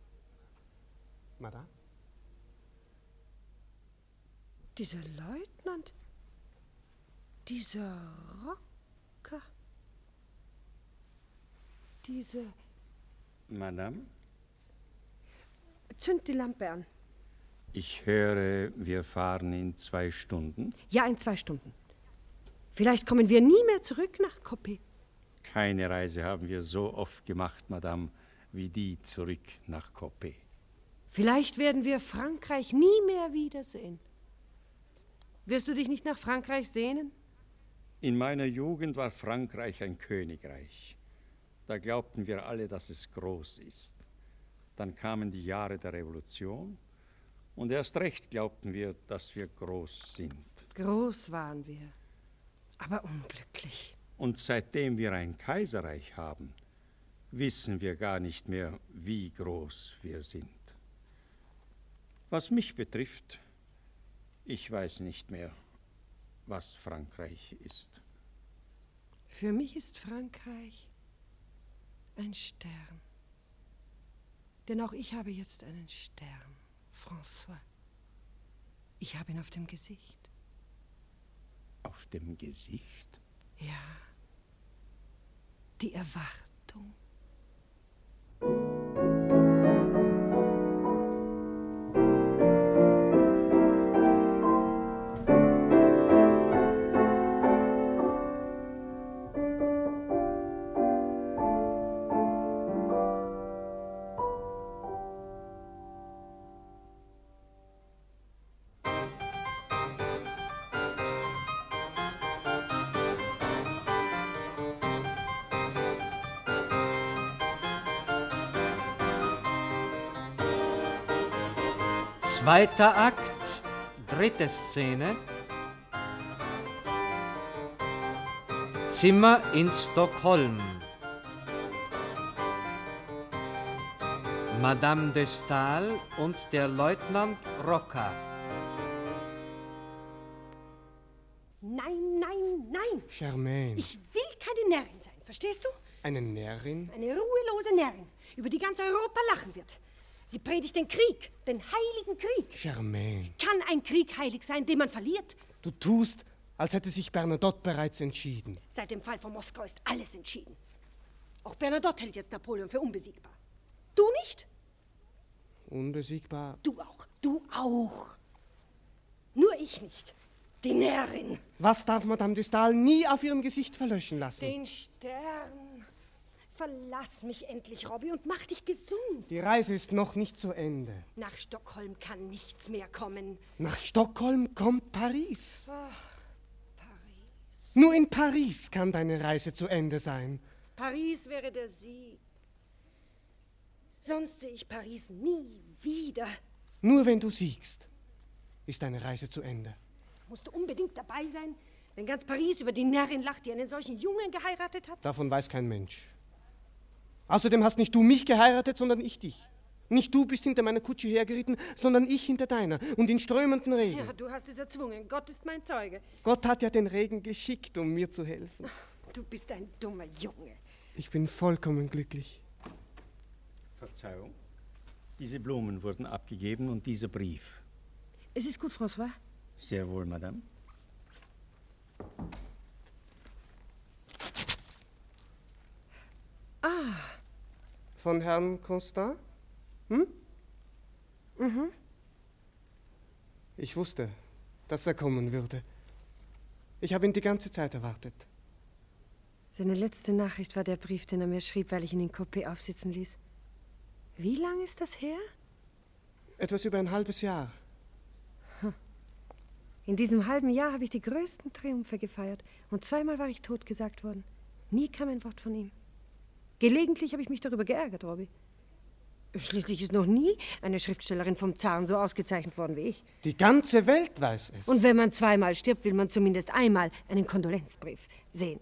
Madame? Dieser Leutnant, dieser Rocker, diese... Madame? Zünd die Lampe an. Ich höre, wir fahren in zwei Stunden. Ja, in zwei Stunden. Vielleicht kommen wir nie mehr zurück nach Koppé. Keine Reise haben wir so oft gemacht, Madame, wie die zurück nach Coppet. Vielleicht werden wir Frankreich nie mehr wiedersehen. Wirst du dich nicht nach Frankreich sehnen? In meiner Jugend war Frankreich ein Königreich. Da glaubten wir alle, dass es groß ist. Dann kamen die Jahre der Revolution und erst recht glaubten wir, dass wir groß sind. Groß waren wir, aber unglücklich. Und seitdem wir ein Kaiserreich haben, wissen wir gar nicht mehr, wie groß wir sind. Was mich betrifft, ich weiß nicht mehr, was Frankreich ist. Für mich ist Frankreich ein Stern. Denn auch ich habe jetzt einen Stern, François. Ich habe ihn auf dem Gesicht. Auf dem Gesicht? Ja. Die Erwartung. Zweiter Akt, dritte Szene. Zimmer in Stockholm. Madame de Stael und der Leutnant Rocca. Nein, nein, nein. Germaine. Ich will keine Närrin sein, verstehst du? Eine Närrin? Eine ruhelose Närrin, über die ganz Europa lachen wird. Sie predigt den Krieg, den heiligen Krieg. Germaine. Kann ein Krieg heilig sein, den man verliert? Du tust, als hätte sich Bernadotte bereits entschieden. Seit dem Fall von Moskau ist alles entschieden. Auch Bernadotte hält jetzt Napoleon für unbesiegbar. Du nicht? Unbesiegbar? Du auch, du auch. Nur ich nicht. Die Närrin. Was darf Madame de Stael nie auf ihrem Gesicht verlöschen lassen? Den Stern. Verlass mich endlich, Robby, und mach dich gesund. Die Reise ist noch nicht zu Ende. Nach Stockholm kann nichts mehr kommen. Nach Stockholm kommt Paris. Ach, Paris. Nur in Paris kann deine Reise zu Ende sein. Paris wäre der Sieg. Sonst sehe ich Paris nie wieder. Nur wenn du siegst, ist deine Reise zu Ende. Musst du unbedingt dabei sein, wenn ganz Paris über die Närrin lacht, die einen solchen Jungen geheiratet hat? Davon weiß kein Mensch. Außerdem hast nicht du mich geheiratet, sondern ich dich. Nicht du bist hinter meiner Kutsche hergeritten, sondern ich hinter deiner und in strömenden Regen. Ja, du hast es erzwungen. Gott ist mein Zeuge. Gott hat ja den Regen geschickt, um mir zu helfen. Du bist ein dummer Junge. Ich bin vollkommen glücklich. Verzeihung. Diese Blumen wurden abgegeben und dieser Brief. Es ist gut, François. Sehr wohl, Madame. Ah. Von Herrn Constant? Hm? Mhm. Ich wusste, dass er kommen würde. Ich habe ihn die ganze Zeit erwartet. Seine letzte Nachricht war der Brief, den er mir schrieb, weil ich ihn in Coppet aufsitzen ließ. Wie lange ist das her? Etwas über ein halbes Jahr. In diesem halben Jahr habe ich die größten Triumphe gefeiert. Und zweimal war ich totgesagt worden. Nie kam ein Wort von ihm. Gelegentlich habe ich mich darüber geärgert, Robby. Schließlich ist noch nie eine Schriftstellerin vom Zaren so ausgezeichnet worden wie ich. Die ganze Welt weiß es. Und wenn man zweimal stirbt, will man zumindest einmal einen Kondolenzbrief sehen.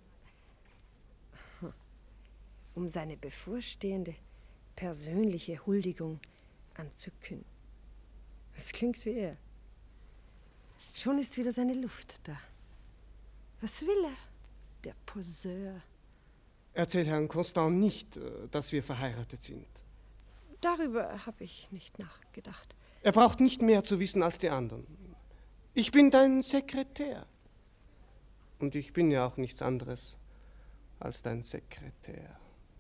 Um seine bevorstehende persönliche Huldigung anzukündigen. Es klingt wie er. Schon ist wieder seine Luft da. Was will er, der Poseur? Erzähl Herrn Constant nicht, dass wir verheiratet sind. Darüber habe ich nicht nachgedacht. Er braucht nicht mehr zu wissen als die anderen. Ich bin dein Sekretär. Und ich bin ja auch nichts anderes als dein Sekretär.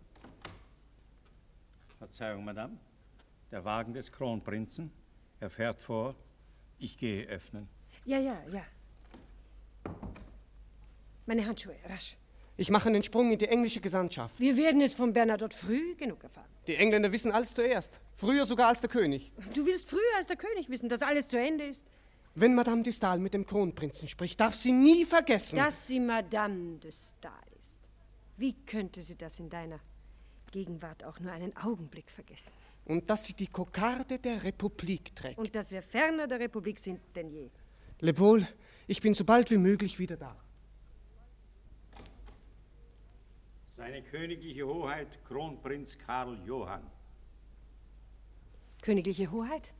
Verzeihung, Madame. Der Wagen des Kronprinzen. Er fährt vor. Ich gehe öffnen. Ja, ja, ja. Meine Handschuhe, rasch. Ich mache einen Sprung in die englische Gesandtschaft. Wir werden es von Bernadotte früh genug erfahren. Die Engländer wissen alles zuerst. Früher sogar als der König. Du willst früher als der König wissen, dass alles zu Ende ist. Wenn Madame de Stael mit dem Kronprinzen spricht, darf sie nie vergessen, dass sie Madame de Stael ist. Wie könnte sie das in deiner Gegenwart auch nur einen Augenblick vergessen? Und dass sie die Kokarde der Republik trägt. Und dass wir ferner der Republik sind denn je. Leb wohl, ich bin so bald wie möglich wieder da. Seine königliche Hoheit, Kronprinz Karl Johann. Königliche Hoheit?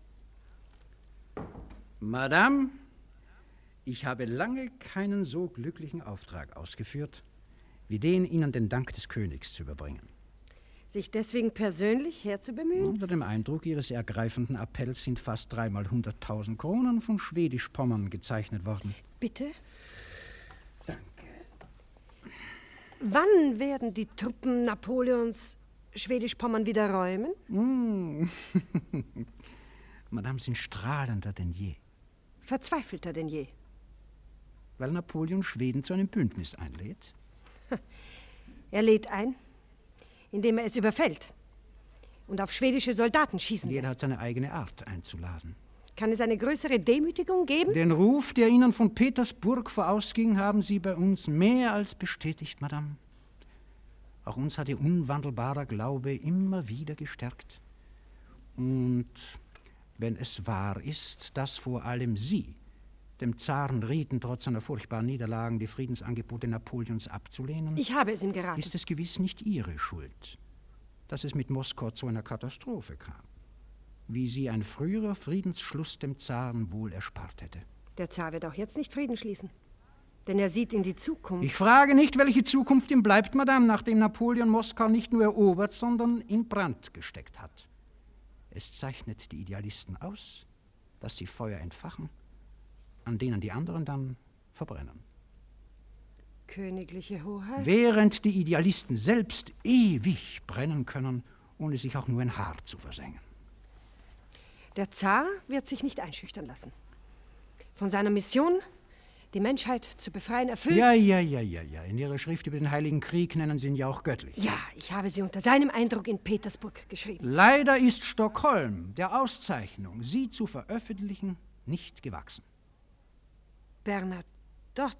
Madame, ich habe lange keinen so glücklichen Auftrag ausgeführt, wie den, Ihnen den Dank des Königs zu überbringen. Sich deswegen persönlich herzubemühen? Unter dem Eindruck Ihres ergreifenden Appells sind fast dreimal hunderttausend Kronen von Schwedisch-Pommern gezeichnet worden. Bitte? Danke. Wann werden die Truppen Napoleons Schwedisch-Pommern wieder räumen? Mm. Madame sind strahlender denn je. Verzweifelter denn je. Weil Napoleon Schweden zu einem Bündnis einlädt? Er lädt ein, indem er es überfällt und auf schwedische Soldaten schießen lässt. Jeder hat seine eigene Art einzuladen. Kann es eine größere Demütigung geben? Den Ruf, der Ihnen von Petersburg vorausging, haben Sie bei uns mehr als bestätigt, Madame. Auch uns hat Ihr unwandelbarer Glaube immer wieder gestärkt. Und wenn es wahr ist, dass vor allem Sie dem Zaren rieten, trotz seiner furchtbaren Niederlagen die Friedensangebote Napoleons abzulehnen, ich habe es ihm geraten, ist es gewiss nicht Ihre Schuld, dass es mit Moskau zu einer Katastrophe kam, wie sie ein früherer Friedensschluss dem Zaren wohl erspart hätte. Der Zar wird auch jetzt nicht Frieden schließen, denn er sieht in die Zukunft. Ich frage nicht, welche Zukunft ihm bleibt, Madame, nachdem Napoleon Moskau nicht nur erobert, sondern in Brand gesteckt hat. Es zeichnet die Idealisten aus, dass sie Feuer entfachen, an denen die anderen dann verbrennen. Königliche Hoheit? Während die Idealisten selbst ewig brennen können, ohne sich auch nur ein Haar zu versengen. Der Zar wird sich nicht einschüchtern lassen. Von seiner Mission, die Menschheit zu befreien, erfüllt... Ja, ja, ja, ja, ja. In Ihrer Schrift über den Heiligen Krieg nennen Sie ihn ja auch göttlich. Ja, ich habe sie unter seinem Eindruck in Petersburg geschrieben. Leider ist Stockholm der Auszeichnung, sie zu veröffentlichen, nicht gewachsen. Bernadotte.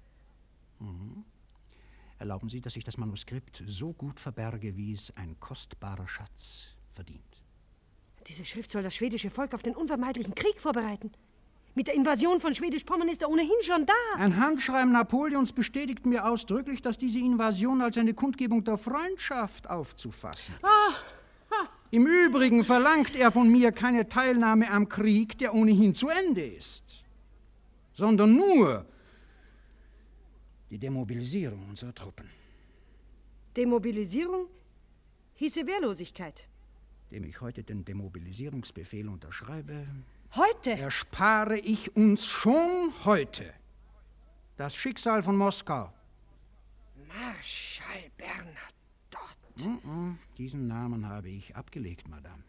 Mhm. Erlauben Sie, dass ich das Manuskript so gut verberge, wie es ein kostbarer Schatz verdient. Diese Schrift soll das schwedische Volk auf den unvermeidlichen Krieg vorbereiten. Mit der Invasion von Schwedisch-Pommern ist er ohnehin schon da. Ein Handschreiben Napoleons bestätigt mir ausdrücklich, dass diese Invasion als eine Kundgebung der Freundschaft aufzufassen ist. Ah. Im Übrigen verlangt er von mir keine Teilnahme am Krieg, der ohnehin zu Ende ist, sondern nur die Demobilisierung unserer Truppen. Demobilisierung hieße Wehrlosigkeit. Dem ich heute den Demobilisierungsbefehl unterschreibe, heute erspare ich uns schon heute das Schicksal von Moskau. Marschall Bernadotte. Mm-mm, diesen Namen habe ich abgelegt, Madame.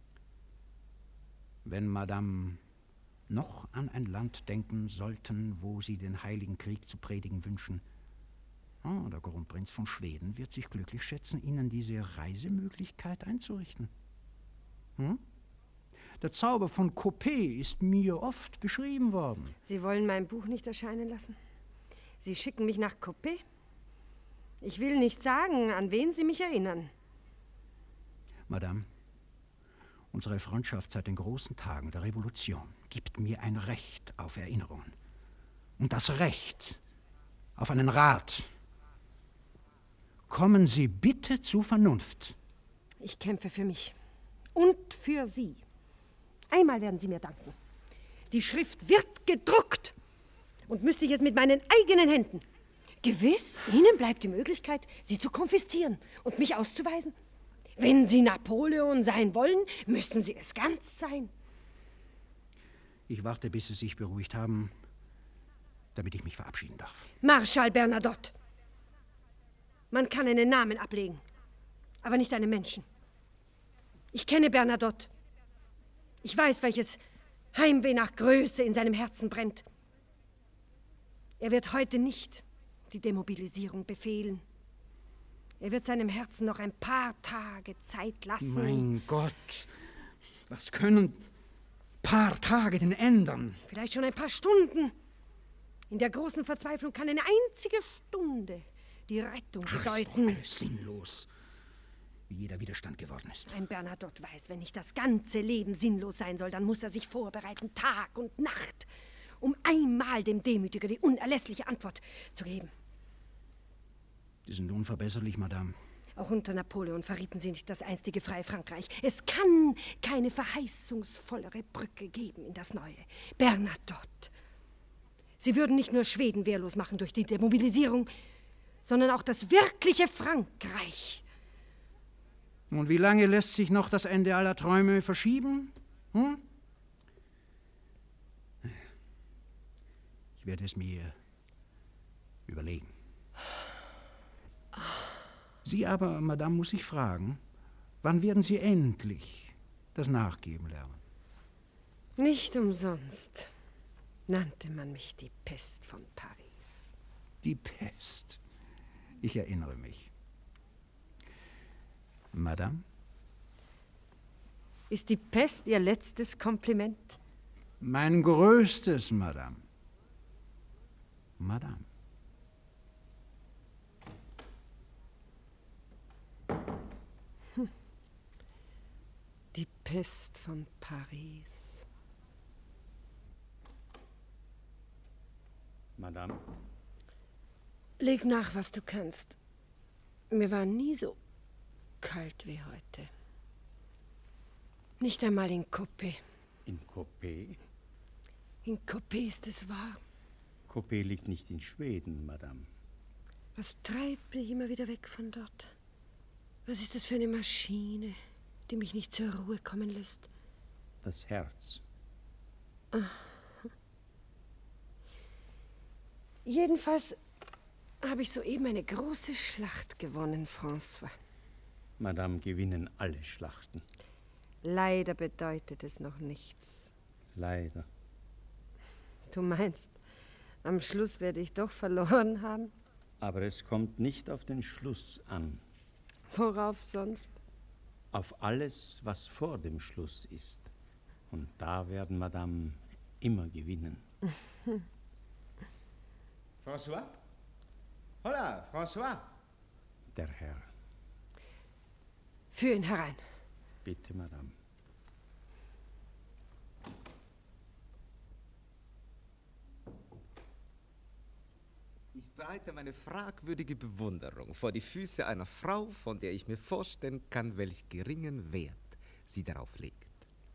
Wenn Madame noch an ein Land denken sollten, wo Sie den Heiligen Krieg zu predigen wünschen, oh, der Kronprinz von Schweden wird sich glücklich schätzen, Ihnen diese Reisemöglichkeit einzurichten. Hm? Der Zauber von Coppet ist mir oft beschrieben worden. Sie wollen mein Buch nicht erscheinen lassen? Sie schicken mich nach Coppet? Ich will nicht sagen, an wen Sie mich erinnern. Madame, unsere Freundschaft seit den großen Tagen der Revolution gibt mir ein Recht auf Erinnerungen. Und das Recht auf einen Rat. Kommen Sie bitte zur Vernunft. Ich kämpfe für mich und für Sie. Einmal werden Sie mir danken. Die Schrift wird gedruckt. Und müsste ich es mit meinen eigenen Händen. Gewiss, Ihnen bleibt die Möglichkeit, sie zu konfiszieren und mich auszuweisen. Wenn Sie Napoleon sein wollen, müssen Sie es ganz sein. Ich warte, bis Sie sich beruhigt haben, damit ich mich verabschieden darf. Marschall Bernadotte. Man kann einen Namen ablegen, aber nicht einen Menschen. Ich kenne Bernadotte. Ich weiß, welches Heimweh nach Größe in seinem Herzen brennt. Er wird heute nicht die Demobilisierung befehlen. Er wird seinem Herzen noch ein paar Tage Zeit lassen. Mein Gott, was können paar Tage denn ändern? Vielleicht schon ein paar Stunden. In der großen Verzweiflung kann eine einzige Stunde die Rettung bedeuten. Ach, ist doch alles sinnlos, wie jeder Widerstand geworden ist. Ein Bernadotte weiß, wenn nicht das ganze Leben sinnlos sein soll, dann muss er sich vorbereiten, Tag und Nacht, um einmal dem Demütiger die unerlässliche Antwort zu geben. Sie sind unverbesserlich, Madame. Auch unter Napoleon verrieten sie nicht das einstige freie Frankreich. Es kann keine verheißungsvollere Brücke geben in das neue Bernadotte. Sie würden nicht nur Schweden wehrlos machen durch die Demobilisierung, sondern auch das wirkliche Frankreich. Und wie lange lässt sich noch das Ende aller Träume verschieben? Hm? Ich werde es mir überlegen. Sie aber, Madame, muss ich fragen, wann werden Sie endlich das Nachgeben lernen? Nicht umsonst nannte man mich die Pest von Paris. Die Pest. Ich erinnere mich. Madame? Ist die Pest Ihr letztes Kompliment? Mein größtes, Madame. Madame. Hm. Die Pest von Paris. Madame? Leg nach, was du kannst. Mir war nie so kalt wie heute. Nicht einmal in Coppet. In Coppet? In Coppet ist es wahr. Coppet liegt nicht in Schweden, Madame. Was treibt mich immer wieder weg von dort? Was ist das für eine Maschine, die mich nicht zur Ruhe kommen lässt? Das Herz. Ach. Jedenfalls habe ich soeben eine große Schlacht gewonnen, François. Madame, gewinnen alle Schlachten. Leider bedeutet es noch nichts. Leider. Du meinst, am Schluss werde ich doch verloren haben? Aber es kommt nicht auf den Schluss an. Worauf sonst? Auf alles, was vor dem Schluss ist. Und da werden Madame immer gewinnen. François? Hola, François. Der Herr. Führ ihn herein. Bitte, Madame. Ich breite meine fragwürdige Bewunderung vor die Füße einer Frau, von der ich mir vorstellen kann, welch geringen Wert sie darauf legt.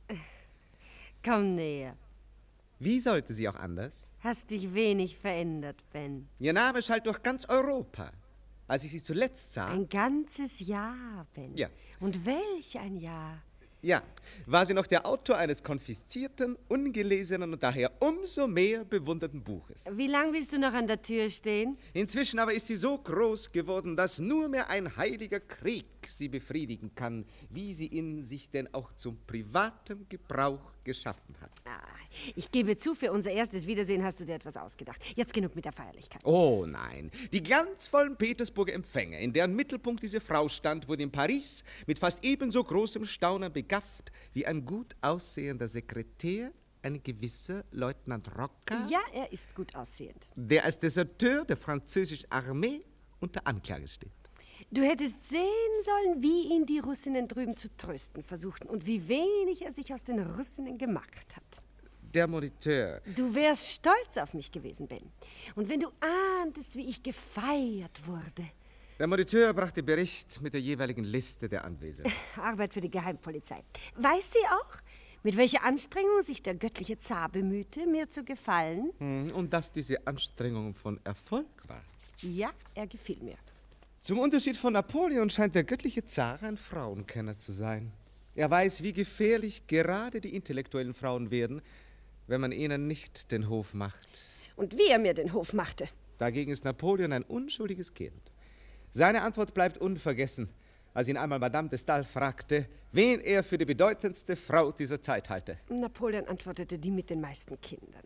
Komm näher. Wie sollte sie auch anders? Hast dich wenig verändert, Ben. Ihr Name schallt durch ganz Europa. Als ich sie zuletzt sah... Ein ganzes Jahr, Ben. Ja. Und welch ein Jahr. Ja, war sie noch der Autor eines konfiszierten, ungelesenen und daher umso mehr bewunderten Buches. Wie lang willst du noch an der Tür stehen? Inzwischen aber ist sie so groß geworden, dass nur mehr ein heiliger Krieg sie befriedigen kann, wie sie ihn sich denn auch zum privaten Gebrauch geschaffen hat. Ah, ich gebe zu, für unser erstes Wiedersehen hast du dir etwas ausgedacht. Jetzt genug mit der Feierlichkeit. Oh nein, die glanzvollen Petersburger Empfänge, in deren Mittelpunkt diese Frau stand, wurde in Paris mit fast ebenso großem Staunen begafft wie ein gut aussehender Sekretär, ein gewisser Leutnant Rocca. Ja, er ist gut aussehend. Der als Deserteur der französischen Armee unter Anklage steht. Du hättest sehen sollen, wie ihn die Russinnen drüben zu trösten versuchten und wie wenig er sich aus den Russinnen gemacht hat. Der Moniteur. Du wärst stolz auf mich gewesen, Ben. Und wenn du ahntest, wie ich gefeiert wurde. Der Moniteur brachte Bericht mit der jeweiligen Liste der Anwesenden. Arbeit für die Geheimpolizei. Weiß sie auch, mit welcher Anstrengung sich der göttliche Zar bemühte, mir zu gefallen? Hm, und dass diese Anstrengung von Erfolg war. Ja, er gefiel mir. Zum Unterschied von Napoleon scheint der göttliche Zar ein Frauenkenner zu sein. Er weiß, wie gefährlich gerade die intellektuellen Frauen werden, wenn man ihnen nicht den Hof macht. Und wie er mir den Hof machte. Dagegen ist Napoleon ein unschuldiges Kind. Seine Antwort bleibt unvergessen, als ihn einmal Madame de Staël fragte, wen er für die bedeutendste Frau dieser Zeit halte. Napoleon antwortete, die mit den meisten Kindern.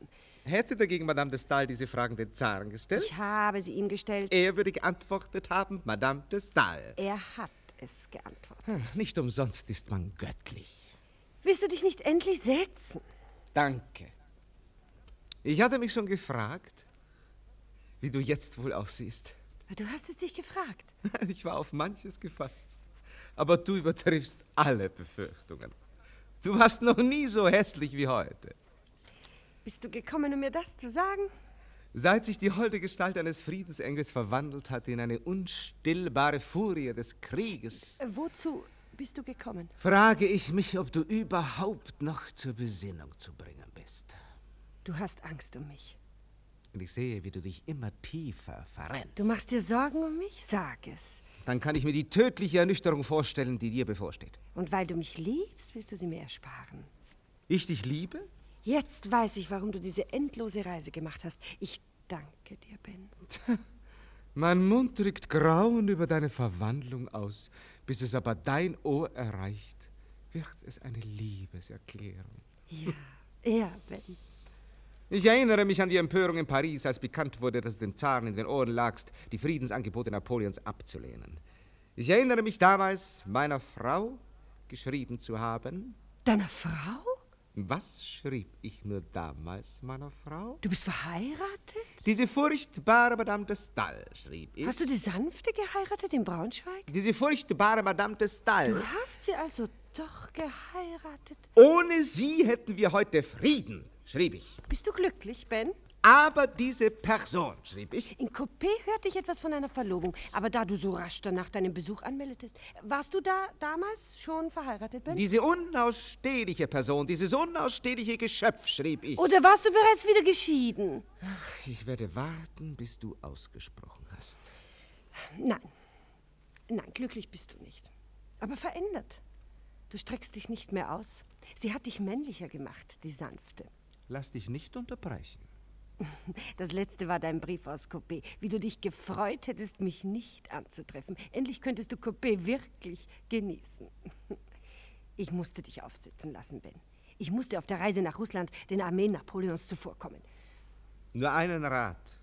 Hätte dagegen Madame de Stael diese Fragen den Zaren gestellt? Ich habe sie ihm gestellt. Er würde geantwortet haben, Madame de Stael. Er hat es geantwortet. Hm, nicht umsonst ist man göttlich. Willst du dich nicht endlich setzen? Danke. Ich hatte mich schon gefragt, wie du jetzt wohl aussiehst. Du hast es dich gefragt. Ich war auf manches gefasst. Aber du übertriffst alle Befürchtungen. Du warst noch nie so hässlich wie heute. Bist du gekommen, um mir das zu sagen? Seit sich die holde Gestalt eines Friedensengels verwandelt hat in eine unstillbare Furie des Krieges, Äh, wozu bist du gekommen? frage ich mich, ob du überhaupt noch zur Besinnung zu bringen bist. Du hast Angst um mich. Und ich sehe, wie du dich immer tiefer verrennst. Du machst dir Sorgen um mich? Sag es. Dann kann ich mir die tödliche Ernüchterung vorstellen, die dir bevorsteht. Und weil du mich liebst, willst du sie mir ersparen. Ich dich liebe? Jetzt weiß ich, warum du diese endlose Reise gemacht hast. Ich danke dir, Ben. Mein Mund drückt Grauen über deine Verwandlung aus. Bis es aber dein Ohr erreicht, wird es eine Liebeserklärung. Ja, ja, Ben. Ich erinnere mich an die Empörung in Paris, als bekannt wurde, dass du dem Zaren in den Ohren lagst, die Friedensangebote Napoleons abzulehnen. Ich erinnere mich damals, meiner Frau geschrieben zu haben. Deiner Frau? Was schrieb ich nur damals meiner Frau? Du bist verheiratet? Diese furchtbare Madame de Stael, schrieb ich. Hast du die Sanfte geheiratet in Braunschweig? Diese furchtbare Madame de Stael. Du hast sie also doch geheiratet. Ohne sie hätten wir heute Frieden, schrieb ich. Bist du glücklich, Ben? Aber diese Person, schrieb ich. In Coupé hörte ich etwas von einer Verlobung. Aber da du so rasch danach deinen Besuch anmeldetest, warst du da damals schon verheiratet, Ben? Diese unausstehliche Person, dieses unausstehliche Geschöpf, schrieb ich. Oder warst du bereits wieder geschieden? Ach, ich werde warten, bis du ausgesprochen hast. Nein. Nein, glücklich bist du nicht. Aber verändert. Du streckst dich nicht mehr aus. Sie hat dich männlicher gemacht, die Sanfte. Lass dich nicht unterbrechen. Das letzte war dein Brief aus Coupé. Wie du dich gefreut hättest, mich nicht anzutreffen. Endlich könntest du Coupé wirklich genießen. Ich musste dich aufsitzen lassen, Ben. Ich musste auf der Reise nach Russland den Armeen Napoleons zuvorkommen. Nur einen Rat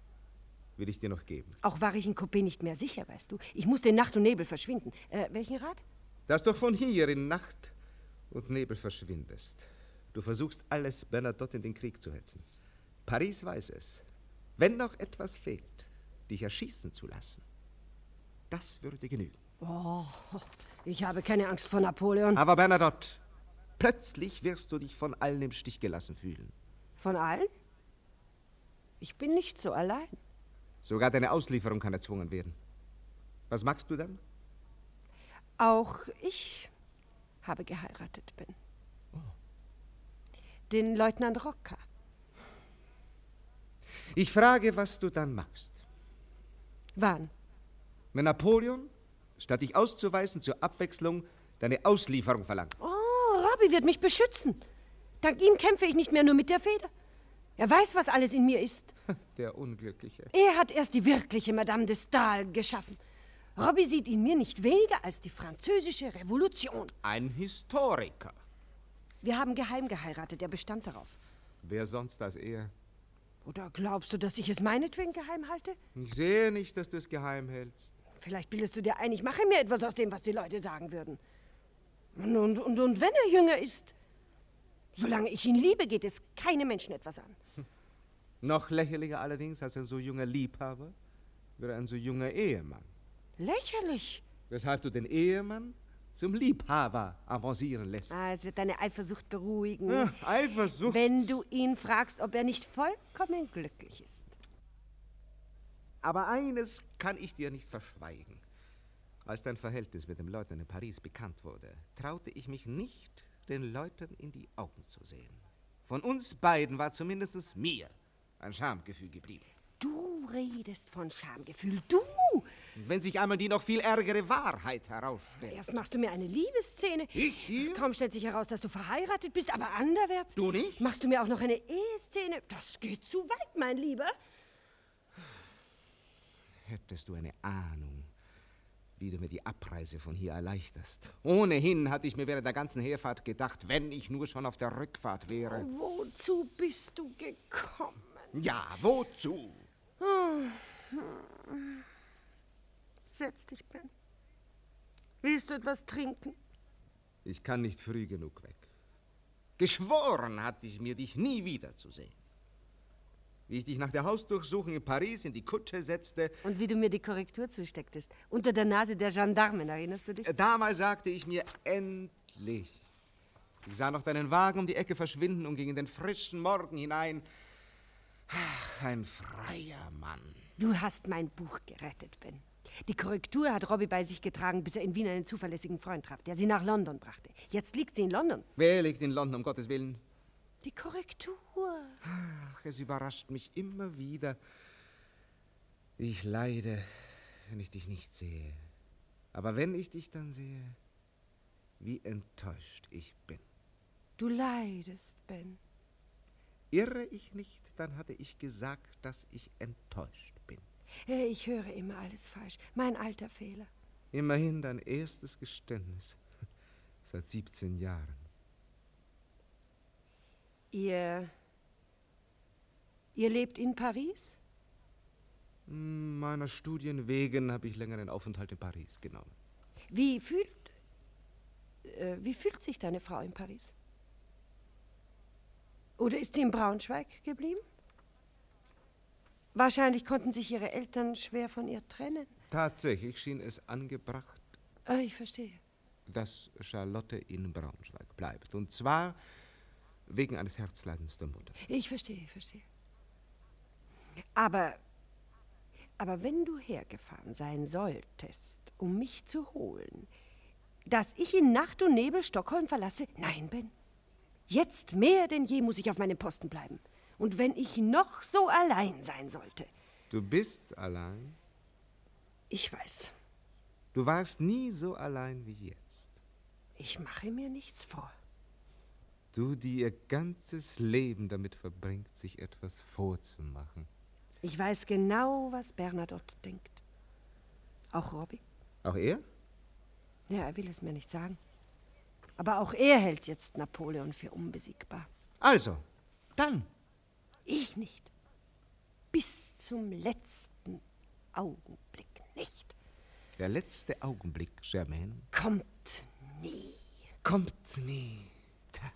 will ich dir noch geben. Auch war ich in Coupé nicht mehr sicher, weißt du. Ich musste in Nacht und Nebel verschwinden. Äh, welchen Rat? Dass du von hier in Nacht und Nebel verschwindest. Du versuchst alles, Bernadotte in den Krieg zu hetzen. Paris weiß es. Wenn noch etwas fehlt, dich erschießen zu lassen, das würde genügen. Oh, ich habe keine Angst vor Napoleon. Aber Bernadotte, plötzlich wirst du dich von allen im Stich gelassen fühlen. Von allen? Ich bin nicht so allein. Sogar deine Auslieferung kann erzwungen werden. Was machst du dann? Auch ich habe geheiratet, Ben. Oh. Den Leutnant Rocca. Ich frage, was du dann machst. Wann? Wenn Napoleon, statt dich auszuweisen, zur Abwechslung deine Auslieferung verlangt. Oh, Robbie wird mich beschützen. Dank ihm kämpfe ich nicht mehr nur mit der Feder. Er weiß, was alles in mir ist. Der Unglückliche. Er hat erst die wirkliche Madame de Stael geschaffen. Robbie sieht in mir nicht weniger als die französische Revolution. Ein Historiker. Wir haben geheim geheiratet, er bestand darauf. Wer sonst als er? Oder glaubst du, dass ich es meinetwegen geheim halte? Ich sehe nicht, dass du es geheim hältst. Vielleicht bildest du dir ein, ich mache mir etwas aus dem, was die Leute sagen würden. Und, und, und, und wenn er jünger ist? Solange ich ihn liebe, geht es keinem Menschen etwas an. Hm. Noch lächerlicher allerdings als ein so junger Liebhaber wäre ein so junger Ehemann. Lächerlich? Weshalb du den Ehemann zum Liebhaber avancieren lässt. Ah, es wird deine Eifersucht beruhigen. Ja, Eifersucht? Wenn du ihn fragst, ob er nicht vollkommen glücklich ist. Aber eines kann ich dir nicht verschweigen. Als dein Verhältnis mit dem Leutnant in Paris bekannt wurde, traute ich mich nicht, den Leuten in die Augen zu sehen. Von uns beiden war zumindest mir ein Schamgefühl geblieben. Du redest von Schamgefühl, du! Und wenn sich einmal die noch viel ärgere Wahrheit herausstellt. Erst machst du mir eine Liebesszene. Ich dir? Kaum stellt sich heraus, dass du verheiratet bist, aber anderwärts. Du nicht? Machst du mir auch noch eine Eheszene. Das geht zu weit, mein Lieber. Hättest du eine Ahnung, wie du mir die Abreise von hier erleichterst. Ohnehin hatte ich mir während der ganzen Herfahrt gedacht, wenn ich nur schon auf der Rückfahrt wäre. Wozu bist du gekommen? Ja, wozu? Setz dich, Ben. Willst du etwas trinken? Ich kann nicht früh genug weg. Geschworen hatte ich mir, dich nie wiederzusehen. Wie ich dich nach der Hausdurchsuchung in Paris in die Kutsche setzte. Und wie du mir die Korrektur zustecktest. Unter der Nase der Gendarmen, erinnerst du dich? Damals sagte ich mir, endlich. Ich sah noch deinen Wagen um die Ecke verschwinden und ging in den frischen Morgen hinein. Ach, ein freier Mann. Du hast mein Buch gerettet, Ben. Die Korrektur hat Robbie bei sich getragen, bis er in Wien einen zuverlässigen Freund traf, der sie nach London brachte. Jetzt liegt sie in London. Wer liegt in London, um Gottes Willen? Die Korrektur. Ach, es überrascht mich immer wieder. Ich leide, wenn ich dich nicht sehe. Aber wenn ich dich dann sehe, wie enttäuscht ich bin. Du leidest, Ben. Irre ich nicht, dann hatte ich gesagt, dass ich enttäuscht bin. Ich höre immer alles falsch. Mein alter Fehler. Immerhin dein erstes Geständnis. Seit siebzehn Jahren. Ihr... Ihr lebt in Paris? Meiner Studien wegen habe ich länger einen Aufenthalt in Paris genommen. Wie fühlt... Äh, wie fühlt sich deine Frau in Paris? Oder ist sie in Braunschweig geblieben? Wahrscheinlich konnten sich ihre Eltern schwer von ihr trennen. Tatsächlich schien es angebracht, Ah, ich verstehe. dass Charlotte in Braunschweig bleibt. Und zwar wegen eines Herzleidens der Mutter. Ich verstehe, ich verstehe. Aber, aber wenn du hergefahren sein solltest, um mich zu holen, dass ich in Nacht und Nebel Stockholm verlasse? Nein, Ben. Jetzt mehr denn je muss ich auf meinem Posten bleiben. Und wenn ich noch so allein sein sollte. Du bist allein? Ich weiß. Du warst nie so allein wie jetzt. Ich mache mir nichts vor. Du, die ihr ganzes Leben damit verbringt, sich etwas vorzumachen. Ich weiß genau, was Bernadotte denkt. Auch Robbie. Auch er? Ja, er will es mir nicht sagen. Aber auch er hält jetzt Napoleon für unbesiegbar. Also, dann. Ich nicht. Bis zum letzten Augenblick nicht. Der letzte Augenblick, Germaine. Kommt nie. Kommt nie. Tja.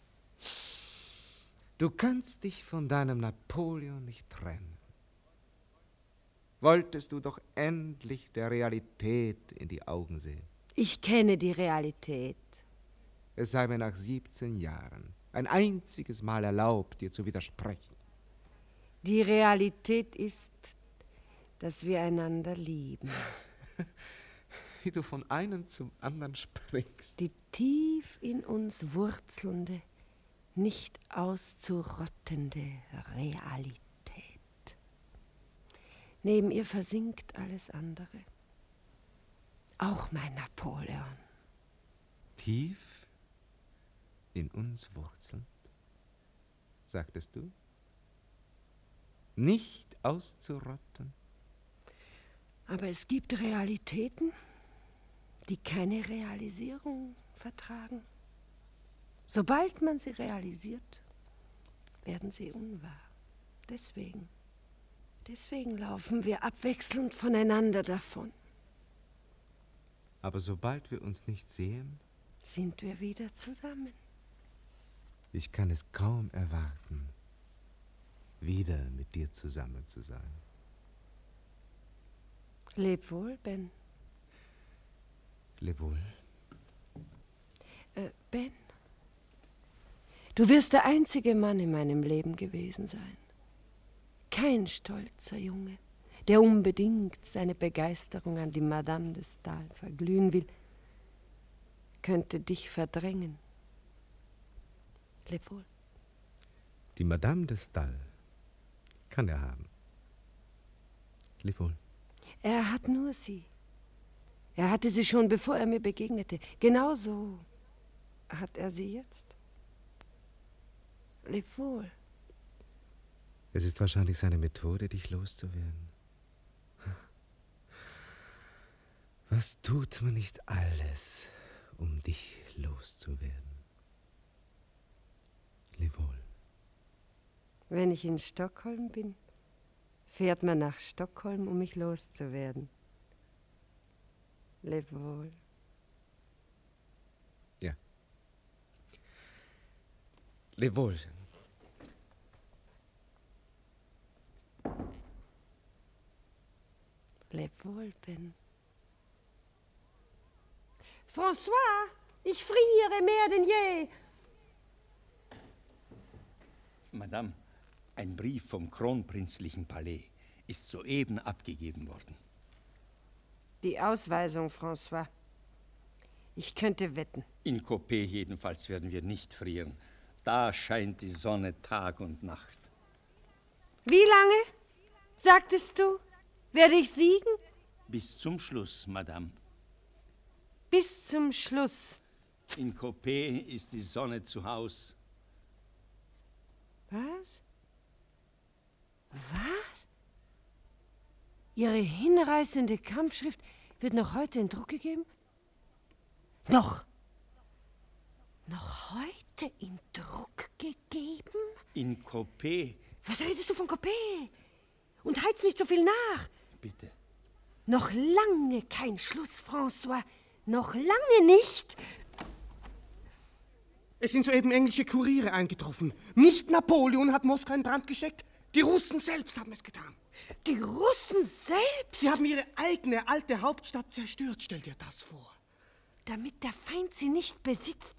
Du kannst dich von deinem Napoleon nicht trennen. Wolltest du doch endlich der Realität in die Augen sehen. Ich kenne die Realität. Es sei mir nach siebzehn Jahren ein einziges Mal erlaubt, dir zu widersprechen. Die Realität ist, dass wir einander lieben. Wie du von einem zum anderen springst. Die tief in uns wurzelnde, nicht auszurottende Realität. Neben ihr versinkt alles andere. Auch mein Napoleon. Tief in uns wurzelnd, sagtest du? Nicht auszurotten? Aber es gibt Realitäten, die keine Realisierung vertragen. Sobald man sie realisiert, werden sie unwahr. Deswegen, deswegen laufen wir abwechselnd voneinander davon. Aber sobald wir uns nicht sehen, sind wir wieder zusammen. Ich kann es kaum erwarten, wieder mit dir zusammen zu sein. Leb wohl, Ben. Leb wohl. Äh, Ben, du wirst der einzige Mann in meinem Leben gewesen sein. Kein stolzer Junge, der unbedingt seine Begeisterung an die Madame de Stael verglühen will, könnte dich verdrängen. Leb wohl. Die Madame de Stael kann er haben. Leb wohl. Er hat nur sie. Er hatte sie schon, bevor er mir begegnete. Genauso hat er sie jetzt. Leb wohl. Es ist wahrscheinlich seine Methode, dich loszuwerden. Was tut man nicht alles, um dich loszuwerden? Leb wohl. Wenn ich in Stockholm bin, fährt man nach Stockholm, um mich loszuwerden. Leb wohl. Ja. Leb wohl. Leb wohl, Ben. François, ich friere mehr denn je. Madame, ein Brief vom kronprinzlichen Palais ist soeben abgegeben worden. Die Ausweisung, François. Ich könnte wetten. In Coppet jedenfalls werden wir nicht frieren. Da scheint die Sonne Tag und Nacht. Wie lange, sagtest du, werde ich siegen? Bis zum Schluss, Madame. Bis zum Schluss. In Coppet ist die Sonne zu Haus. Was? Was? Ihre hinreißende Kampfschrift wird noch heute in Druck gegeben? Noch? Noch heute in Druck gegeben? In Coppet? Was redest du von Coppet? Und heiz nicht so viel nach. Bitte. Noch lange kein Schluss, François. Noch lange nicht. Es sind soeben englische Kuriere eingetroffen. Nicht Napoleon hat Moskau in Brand gesteckt. Die Russen selbst haben es getan. Die Russen selbst? Sie haben ihre eigene alte Hauptstadt zerstört. Stell dir das vor. Damit der Feind sie nicht besitzt.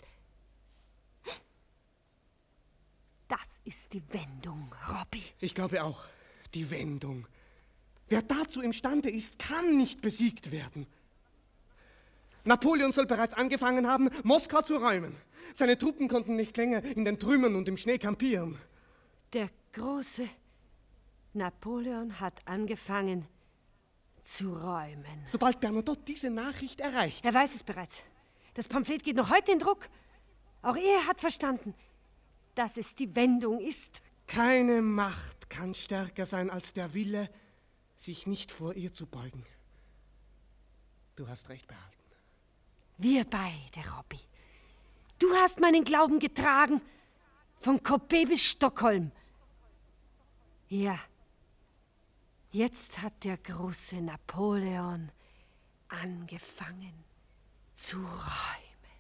Das ist die Wendung, Robbie. Ich glaube auch, die Wendung. Wer dazu imstande ist, kann nicht besiegt werden. Napoleon soll bereits angefangen haben, Moskau zu räumen. Seine Truppen konnten nicht länger in den Trümmern und im Schnee kampieren. Der große Napoleon hat angefangen zu räumen. Sobald Bernadotte diese Nachricht erreicht. Er weiß es bereits. Das Pamphlet geht noch heute in Druck. Auch er hat verstanden, dass es die Wendung ist. Keine Macht kann stärker sein als der Wille, sich nicht vor ihr zu beugen. Du hast recht behalten. Wir beide, Robbie. Du hast meinen Glauben getragen, von Coppet bis Stockholm. Ja, jetzt hat der große Napoleon angefangen zu räumen.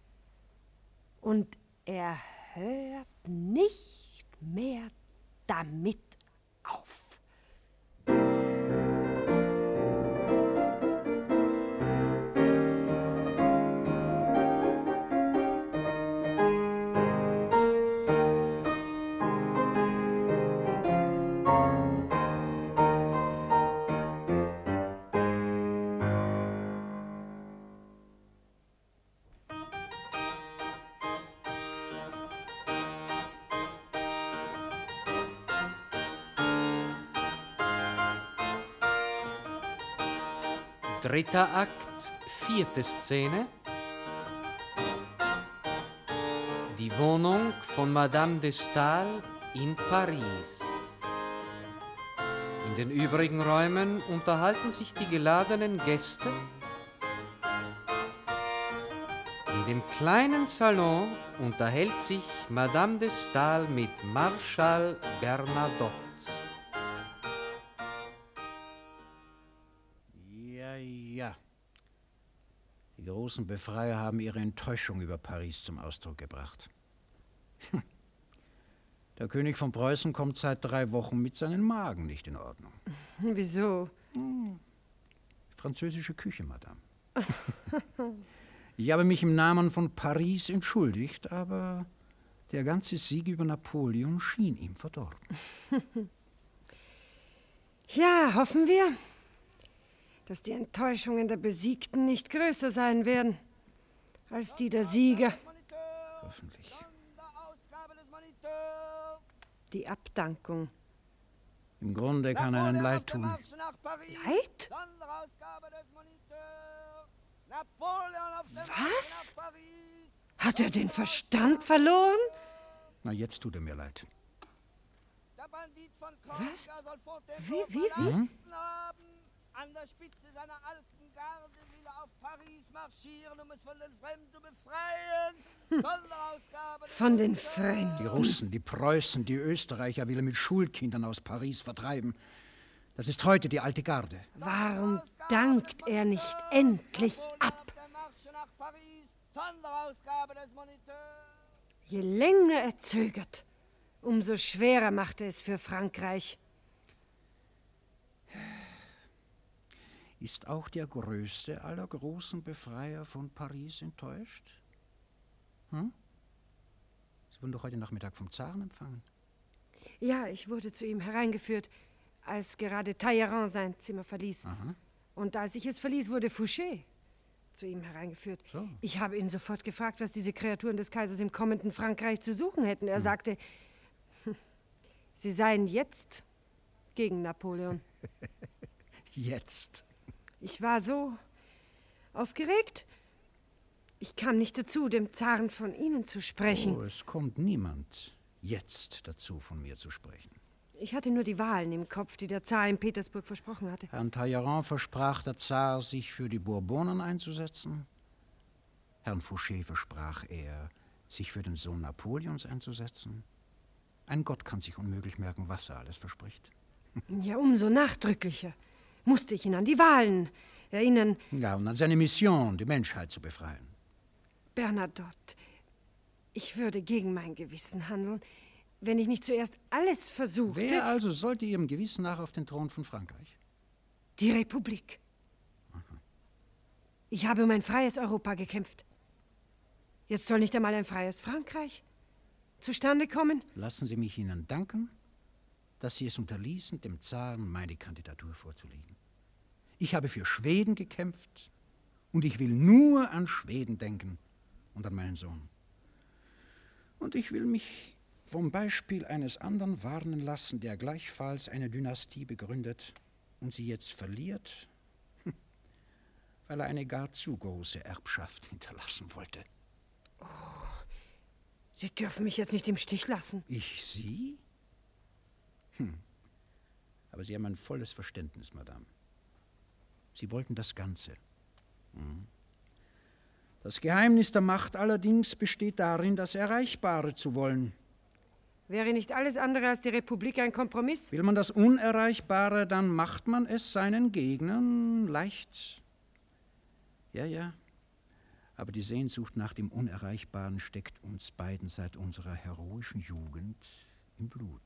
Und er hört nicht mehr damit auf. Dritter Akt, vierte Szene. Die Wohnung von Madame de Staël in Paris. In den übrigen Räumen unterhalten sich die geladenen Gäste. In dem kleinen Salon unterhält sich Madame de Staël mit Marschall Bernadotte. Ja, die großen Befreier haben ihre Enttäuschung über Paris zum Ausdruck gebracht. Der König von Preußen kommt seit drei Wochen mit seinem Magen nicht in Ordnung. Wieso? Hm. Französische Küche, Madame. Ich habe mich im Namen von Paris entschuldigt, aber der ganze Sieg über Napoleon schien ihm verdorben. Ja, hoffen wir, dass die Enttäuschungen der Besiegten nicht größer sein werden als die der Sieger. Hoffentlich. Die Abdankung. Im Grunde kann einem leid tun. Leid? Was? Hat er den Verstand verloren? Na, jetzt tut er mir leid. Was? Wie, wie, wie? Hm? An der Spitze seiner alten Garde will er auf Paris marschieren, um es von den Fremden zu befreien. Sonderausgabe von den Fremden. Die Russen, die Preußen, die Österreicher will er mit Schulkindern aus Paris vertreiben. Das ist heute die alte Garde. Warum dankt er nicht endlich ab? Je länger er zögert, umso schwerer macht er es für Frankreich. Ist auch der größte aller großen Befreier von Paris enttäuscht? Hm? Sie wurden doch heute Nachmittag vom Zaren empfangen. Ja, ich wurde zu ihm hereingeführt, als gerade Talleyrand sein Zimmer verließ. Aha. Und als ich es verließ, wurde Fouché zu ihm hereingeführt. So. Ich habe ihn sofort gefragt, was diese Kreaturen des Kaisers im kommenden Frankreich zu suchen hätten. Er hm. sagte, sie seien jetzt gegen Napoleon. Jetzt? Ich war so aufgeregt. Ich kam nicht dazu, dem Zaren von Ihnen zu sprechen. Oh, es kommt niemand jetzt dazu, von mir zu sprechen. Ich hatte nur die Wahlen im Kopf, die der Zar in Petersburg versprochen hatte. Herrn Talleyrand versprach der Zar, sich für die Bourbonen einzusetzen. Herrn Fouché versprach er, sich für den Sohn Napoleons einzusetzen. Ein Gott kann sich unmöglich merken, was er alles verspricht. Ja, umso nachdrücklicher musste ich ihn an die Wahlen erinnern. Ja, und an seine Mission, die Menschheit zu befreien. Bernadotte, ich würde gegen mein Gewissen handeln, wenn ich nicht zuerst alles versuchte. Wer also sollte Ihrem Gewissen nach auf den Thron von Frankreich? Die Republik. Aha. Ich habe um ein freies Europa gekämpft. Jetzt soll nicht einmal ein freies Frankreich zustande kommen? Lassen Sie mich Ihnen danken, dass Sie es unterließen, dem Zaren meine Kandidatur vorzulegen. Ich habe für Schweden gekämpft und ich will nur an Schweden denken und an meinen Sohn. Und ich will mich vom Beispiel eines anderen warnen lassen, der gleichfalls eine Dynastie begründet und sie jetzt verliert, weil er eine gar zu große Erbschaft hinterlassen wollte. Oh, Sie dürfen mich jetzt nicht im Stich lassen. Ich Sie? Hm. Aber Sie haben ein volles Verständnis, Madame. Sie wollten das Ganze. Hm. Das Geheimnis der Macht allerdings besteht darin, das Erreichbare zu wollen. Wäre nicht alles andere als die Republik ein Kompromiss? Will man das Unerreichbare, dann macht man es seinen Gegnern leicht. Ja, ja. Aber die Sehnsucht nach dem Unerreichbaren steckt uns beiden seit unserer heroischen Jugend im Blut.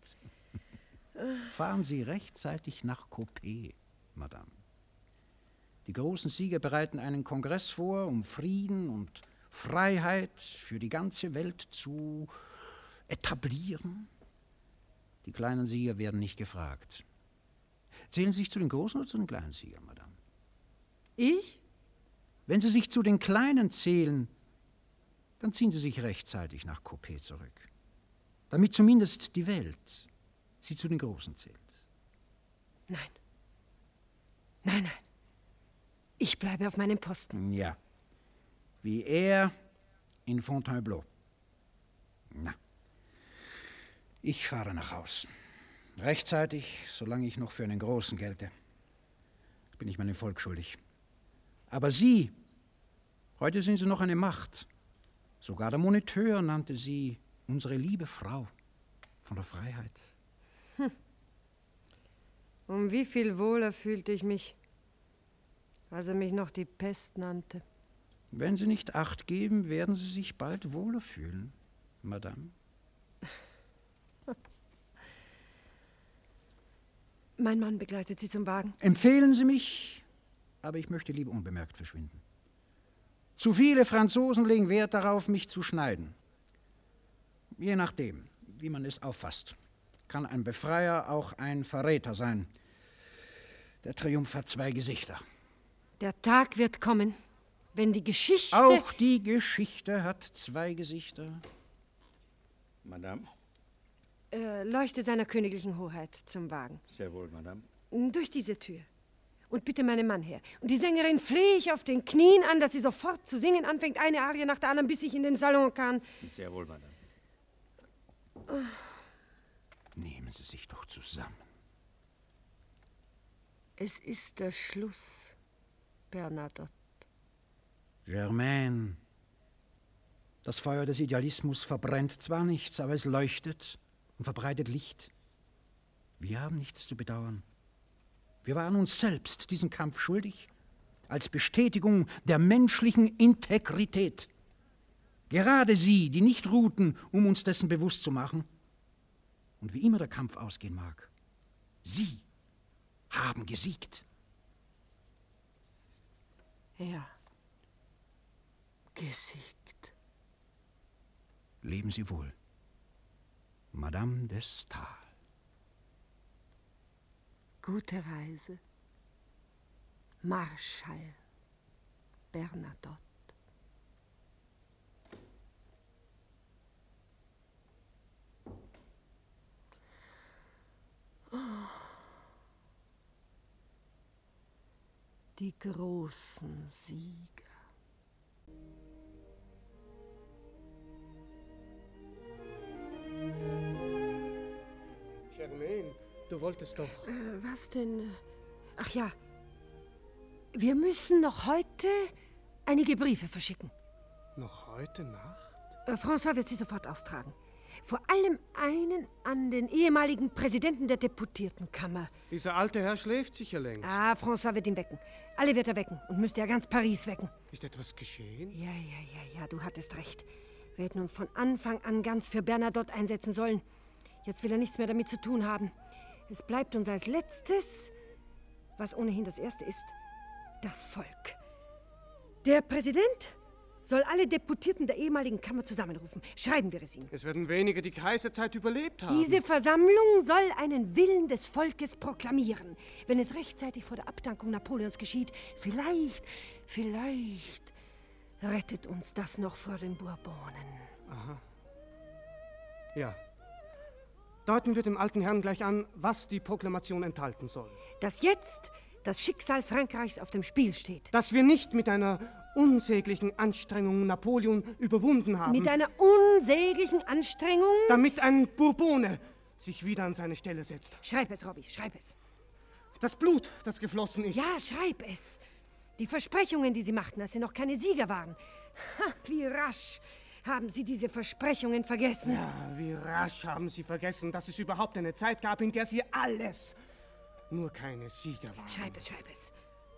Fahren Sie rechtzeitig nach Coppet, Madame. Die großen Sieger bereiten einen Kongress vor, um Frieden und Freiheit für die ganze Welt zu etablieren. Die kleinen Sieger werden nicht gefragt. Zählen Sie sich zu den großen oder zu den kleinen Siegern, Madame? Ich? Wenn Sie sich zu den Kleinen zählen, dann ziehen Sie sich rechtzeitig nach Coppet zurück, damit zumindest die Welt Sie zu den Großen zählt. Nein. Nein, nein. Ich bleibe auf meinem Posten. Ja. Wie er in Fontainebleau. Na. Ich fahre nach Haus. Rechtzeitig, solange ich noch für einen Großen gelte. Bin ich meinem Volk schuldig. Aber Sie, heute sind Sie noch eine Macht. Sogar der Moniteur nannte Sie unsere liebe Frau von der Freiheit. Hm. Um wie viel wohler fühlte ich mich, als er mich noch die Pest nannte. Wenn Sie nicht Acht geben, werden Sie sich bald wohler fühlen, Madame. Mein Mann begleitet Sie zum Wagen. Empfehlen Sie mich, aber ich möchte lieber unbemerkt verschwinden. Zu viele Franzosen legen Wert darauf, mich zu schneiden. Je nachdem, wie man es auffasst, kann ein Befreier auch ein Verräter sein. Der Triumph hat zwei Gesichter. Der Tag wird kommen, wenn die Geschichte... Auch die Geschichte hat zwei Gesichter. Madame? Äh, leuchte seiner königlichen Hoheit zum Wagen. Sehr wohl, Madame. Durch diese Tür. Und bitte meinen Mann her. Und die Sängerin flehe ich auf den Knien an, dass sie sofort zu singen anfängt, eine Arie nach der anderen, bis ich in den Salon kann. Sehr wohl, Madame. Nehmen Sie sich doch zusammen. Es ist der Schluss, Bernadotte. Germaine, das Feuer des Idealismus verbrennt zwar nichts, aber es leuchtet und verbreitet Licht. Wir haben nichts zu bedauern. Wir waren uns selbst diesen Kampf schuldig, als Bestätigung der menschlichen Integrität. Gerade Sie, die nicht ruhten, um uns dessen bewusst zu machen. Und wie immer der Kampf ausgehen mag, Sie haben gesiegt. Ja, gesiegt. Leben Sie wohl, Madame de Stael. Gute Reise, Marschall Bernadotte. Oh. Die großen Sieger. Germaine, du wolltest doch... Äh, was denn? Ach ja, wir müssen noch heute einige Briefe verschicken. Noch heute Nacht? Äh, François wird sie sofort austragen. Vor allem einen an den ehemaligen Präsidenten der Deputiertenkammer. Dieser alte Herr schläft sicher längst. Ah, François wird ihn wecken. Alle wird er wecken und müsste ja ganz Paris wecken. Ist etwas geschehen? Ja, ja, ja, ja, du hattest recht. Wir hätten uns von Anfang an ganz für Bernadotte einsetzen sollen. Jetzt will er nichts mehr damit zu tun haben. Es bleibt uns als Letztes, was ohnehin das Erste ist, das Volk. Der Präsident soll alle Deputierten der ehemaligen Kammer zusammenrufen. Schreiben wir es ihm. Es werden wenige die Kaiserzeit überlebt haben. Diese Versammlung soll einen Willen des Volkes proklamieren. Wenn es rechtzeitig vor der Abdankung Napoleons geschieht, vielleicht, vielleicht rettet uns das noch vor den Bourbonen. Aha. Ja. Deuten wir dem alten Herrn gleich an, was die Proklamation enthalten soll. Dass jetzt das Schicksal Frankreichs auf dem Spiel steht. Dass wir nicht mit einer unsäglichen Anstrengung Napoleon überwunden haben. Mit einer unsäglichen Anstrengung? Damit ein Bourbone sich wieder an seine Stelle setzt. Schreib es, Robby, schreib es. Das Blut, das geflossen ist. Ja, schreib es. Die Versprechungen, die Sie machten, als Sie noch keine Sieger waren. Ha, wie rasch haben Sie diese Versprechungen vergessen. Ja, wie rasch haben Sie vergessen, dass es überhaupt eine Zeit gab, in der Sie alles, nur keine Sieger waren. Schreib es, schreib es.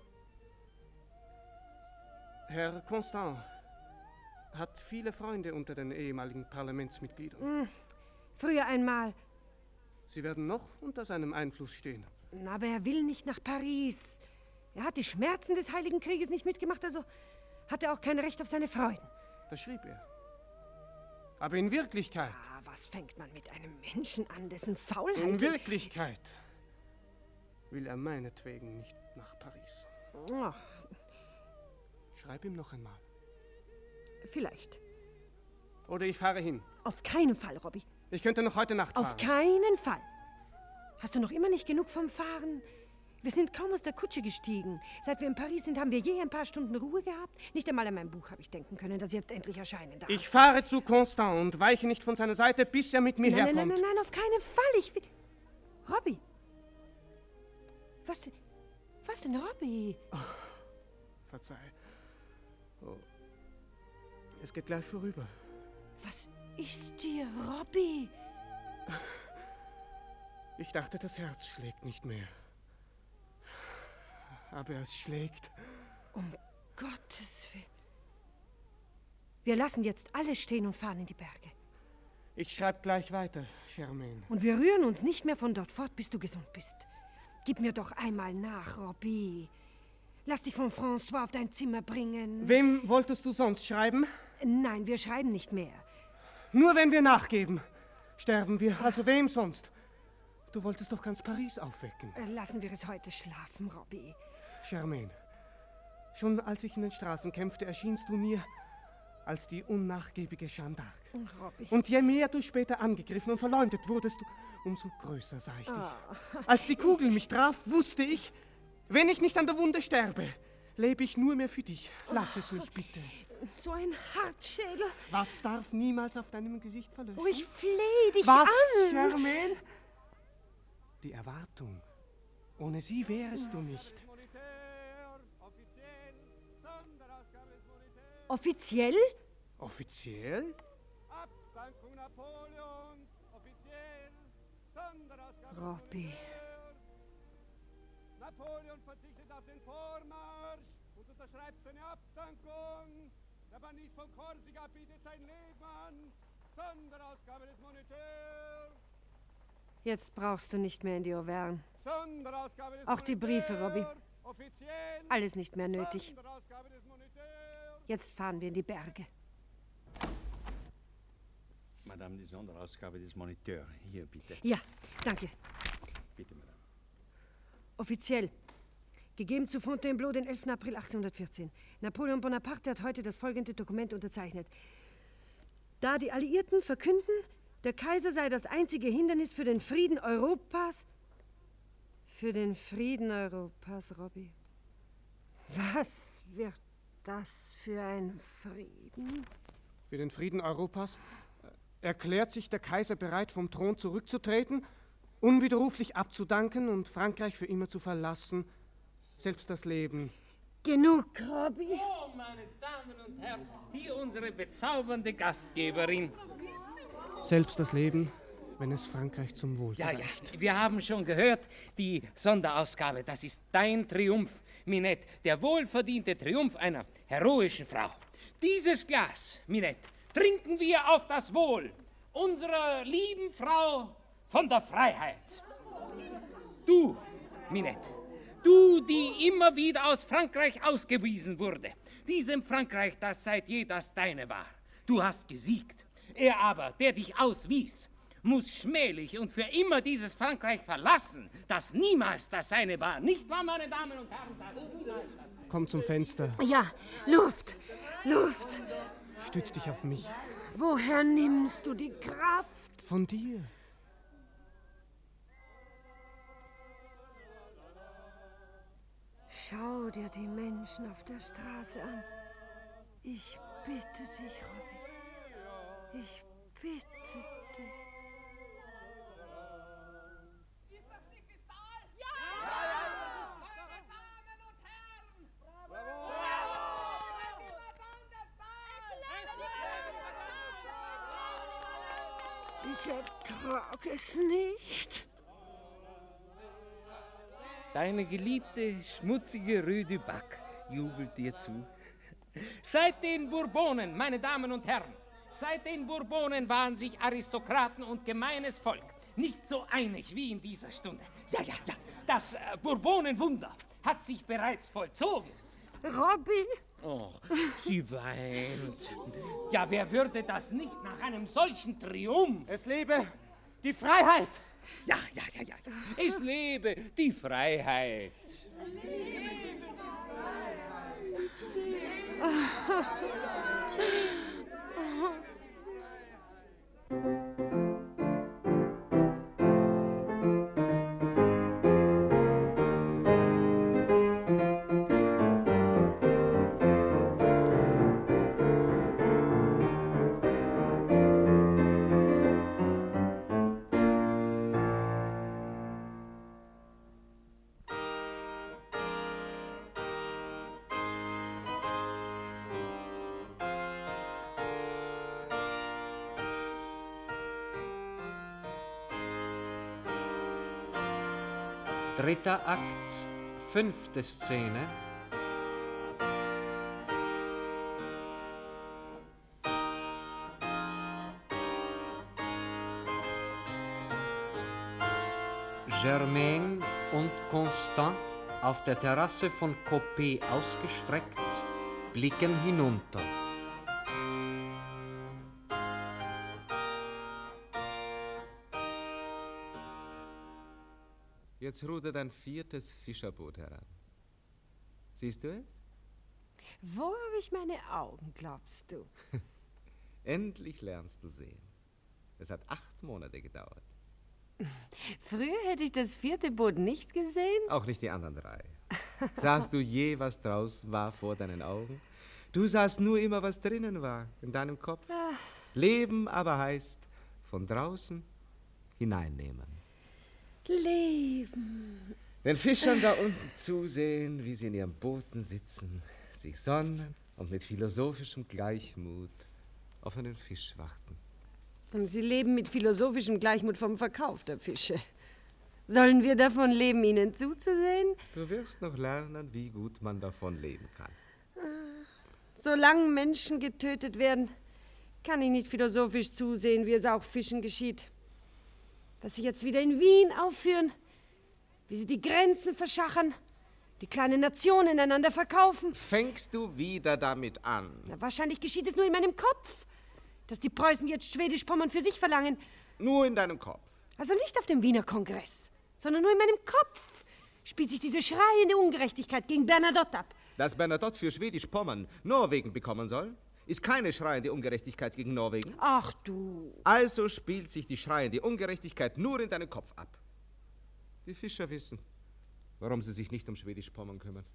Herr Constant hat viele Freunde unter den ehemaligen Parlamentsmitgliedern. Hm, früher einmal. Sie werden noch unter seinem Einfluss stehen. Aber er will nicht nach Paris. Er hat die Schmerzen des Heiligen Krieges nicht mitgemacht, also hat er auch kein Recht auf seine Freuden. Das schrieb er. Aber in Wirklichkeit... Ah, was fängt man mit einem Menschen an, dessen Faulheit... In Wirklichkeit will er meinetwegen nicht nach Paris. Oh. Schreib ihm noch einmal. Vielleicht. Oder ich fahre hin. Auf keinen Fall, Robby. Ich könnte noch heute Nacht fahren. Auf keinen Fall. Hast du noch immer nicht genug vom Fahren? Wir sind kaum aus der Kutsche gestiegen. Seit wir in Paris sind, haben wir je ein paar Stunden Ruhe gehabt. Nicht einmal an mein Buch habe ich denken können, das jetzt endlich erscheinen darf. Ich fahre zu Constant und weiche nicht von seiner Seite, bis er mit mir nein, herkommt. Nein, nein, nein, nein, auf keinen Fall. Ich will... Robby. Was denn? Was denn, Robby? Oh, verzeih. Oh. Es geht gleich vorüber. Was ist dir, Robby? Ich dachte, das Herz schlägt nicht mehr. Aber es schlägt. Um Gottes Willen. Wir lassen jetzt alles stehen und fahren in die Berge. Ich schreibe gleich weiter, Germaine. Und wir rühren uns nicht mehr von dort fort, bis du gesund bist. Gib mir doch einmal nach, Robby. Lass dich von François auf dein Zimmer bringen. Wem wolltest du sonst schreiben? Nein, wir schreiben nicht mehr. Nur wenn wir nachgeben, sterben wir. Also wem sonst? Du wolltest doch ganz Paris aufwecken. Lassen wir es heute schlafen, Robby. Germaine, schon als ich in den Straßen kämpfte, erschienst du mir als die unnachgiebige Jeanne d'Arc. Robby. Und je mehr du später angegriffen und verleumdet wurdest, umso größer sah ich dich. Oh. Als die Kugel mich traf, wusste ich, wenn ich nicht an der Wunde sterbe, lebe ich nur mehr für dich. Lass es mich bitte. So ein Hartschädel. Was darf niemals auf deinem Gesicht verlöschen? Oh, ich flehe dich Was, an. Germaine? Die Erwartung Ohne sie wärest du nicht. Offiziell? Offiziell? Abdankung Napoleons, offiziell, Sonderausgabe. Robby. Napoleon verzichtet auf den Vormarsch und unterschreibt seine Abdankung. Der Bandit von Korsika bietet sein Leben an. Sonderausgabe des Moniteur. Jetzt brauchst du nicht mehr in die Auvergne. Sonderausgabe des Auch die Briefe, Robby. Offiziell. Alles nicht mehr nötig. Sonderausgabe des Moniteur. Jetzt fahren wir in die Berge. Madame, die Sonderausgabe des Moniteur. Hier, bitte. Ja, danke. Bitte, Madame. Offiziell. Gegeben zu Fontainebleau den elften April achtzehnhundertvierzehn. Napoleon Bonaparte hat heute das folgende Dokument unterzeichnet. Da die Alliierten verkünden, der Kaiser sei das einzige Hindernis für den Frieden Europas. Für den Frieden Europas, Robby. Was wird das für ein Frieden? Für den Frieden Europas erklärt sich der Kaiser bereit, vom Thron zurückzutreten, unwiderruflich abzudanken und Frankreich für immer zu verlassen, selbst das Leben. Genug, Robby. Oh, meine Damen und Herren, hier unsere bezaubernde Gastgeberin. Selbst das Leben, wenn es Frankreich zum Wohl Ja, ja, gereicht. wir haben schon gehört, die Sonderausgabe, das ist dein Triumph, Minette, der wohlverdiente Triumph einer heroischen Frau. Dieses Glas, Minette, trinken wir auf das Wohl unserer lieben Frau von der Freiheit. Du, Minette, du, die immer wieder aus Frankreich ausgewiesen wurde, diesem Frankreich, das seit je das deine war, du hast gesiegt. Er aber, der dich auswies, muss schmählich und für immer dieses Frankreich verlassen, das niemals das seine war. Nicht wahr, meine Damen und Herren? Das niemals das seine. Komm zum Fenster. Ja, Luft, Luft. Stütz dich auf mich. Woher nimmst du die Kraft? Von dir. Schau dir die Menschen auf der Straße an. Ich bitte dich, Robby. Ich bitte dich. Ist das nicht die Stahl? Ja! Ja! Meine Damen und Herren! Bravo! Bravo! Die Madame der Stahl! Ich ertrag es nicht. Deine geliebte, schmutzige Rue du Bac jubelt dir zu. Seit den Bourbonen, meine Damen und Herren, seit den Bourbonen waren sich Aristokraten und gemeines Volk nicht so einig wie in dieser Stunde. Ja, ja, ja, das äh, Bourbonenwunder hat sich bereits vollzogen. Robby? Och, sie weint. Ja, wer würde das nicht nach einem solchen Triumph? Es lebe die Freiheit! Ja, ja, ja, ja. Es lebe die Freiheit. Es lebe die Freiheit! Dritter Akt, fünfte Szene. Germaine und Constant auf der Terrasse von Coppet ausgestreckt, blicken hinunter. Jetzt rudert ein viertes Fischerboot heran. Siehst du es? Wo habe ich meine Augen, glaubst du? Endlich lernst du sehen. Es hat acht Monate gedauert. Früher hätte ich das vierte Boot nicht gesehen. Auch nicht die anderen drei. Sahst du je, was draußen war vor deinen Augen? Du sahst nur immer, was drinnen war, in deinem Kopf. Ach. Leben aber heißt, von draußen hineinnehmen. Leben. Den Fischern da unten zusehen, wie sie in ihren Booten sitzen, sich sonnen und mit philosophischem Gleichmut auf einen Fisch warten. Und sie leben mit philosophischem Gleichmut vom Verkauf der Fische. Sollen wir davon leben, ihnen zuzusehen? Du wirst noch lernen, wie gut man davon leben kann. Solange Menschen getötet werden, kann ich nicht philosophisch zusehen, wie es auch Fischen geschieht. Was sie jetzt wieder in Wien aufführen, wie sie die Grenzen verschachern, die kleinen Nationen ineinander verkaufen. Fängst du wieder damit an? Na, wahrscheinlich geschieht es nur in meinem Kopf, dass die Preußen jetzt Schwedisch-Pommern für sich verlangen. Nur in deinem Kopf? Also nicht auf dem Wiener Kongress, sondern nur in meinem Kopf spielt sich diese schreiende Ungerechtigkeit gegen Bernadotte ab. Dass Bernadotte für Schwedisch-Pommern Norwegen bekommen soll, ist keine schreiende Ungerechtigkeit gegen Norwegen. Ach du. Also spielt sich die schreiende Ungerechtigkeit nur in deinem Kopf ab. Die Fischer wissen, warum sie sich nicht um Schwedisch-Pommern kümmern.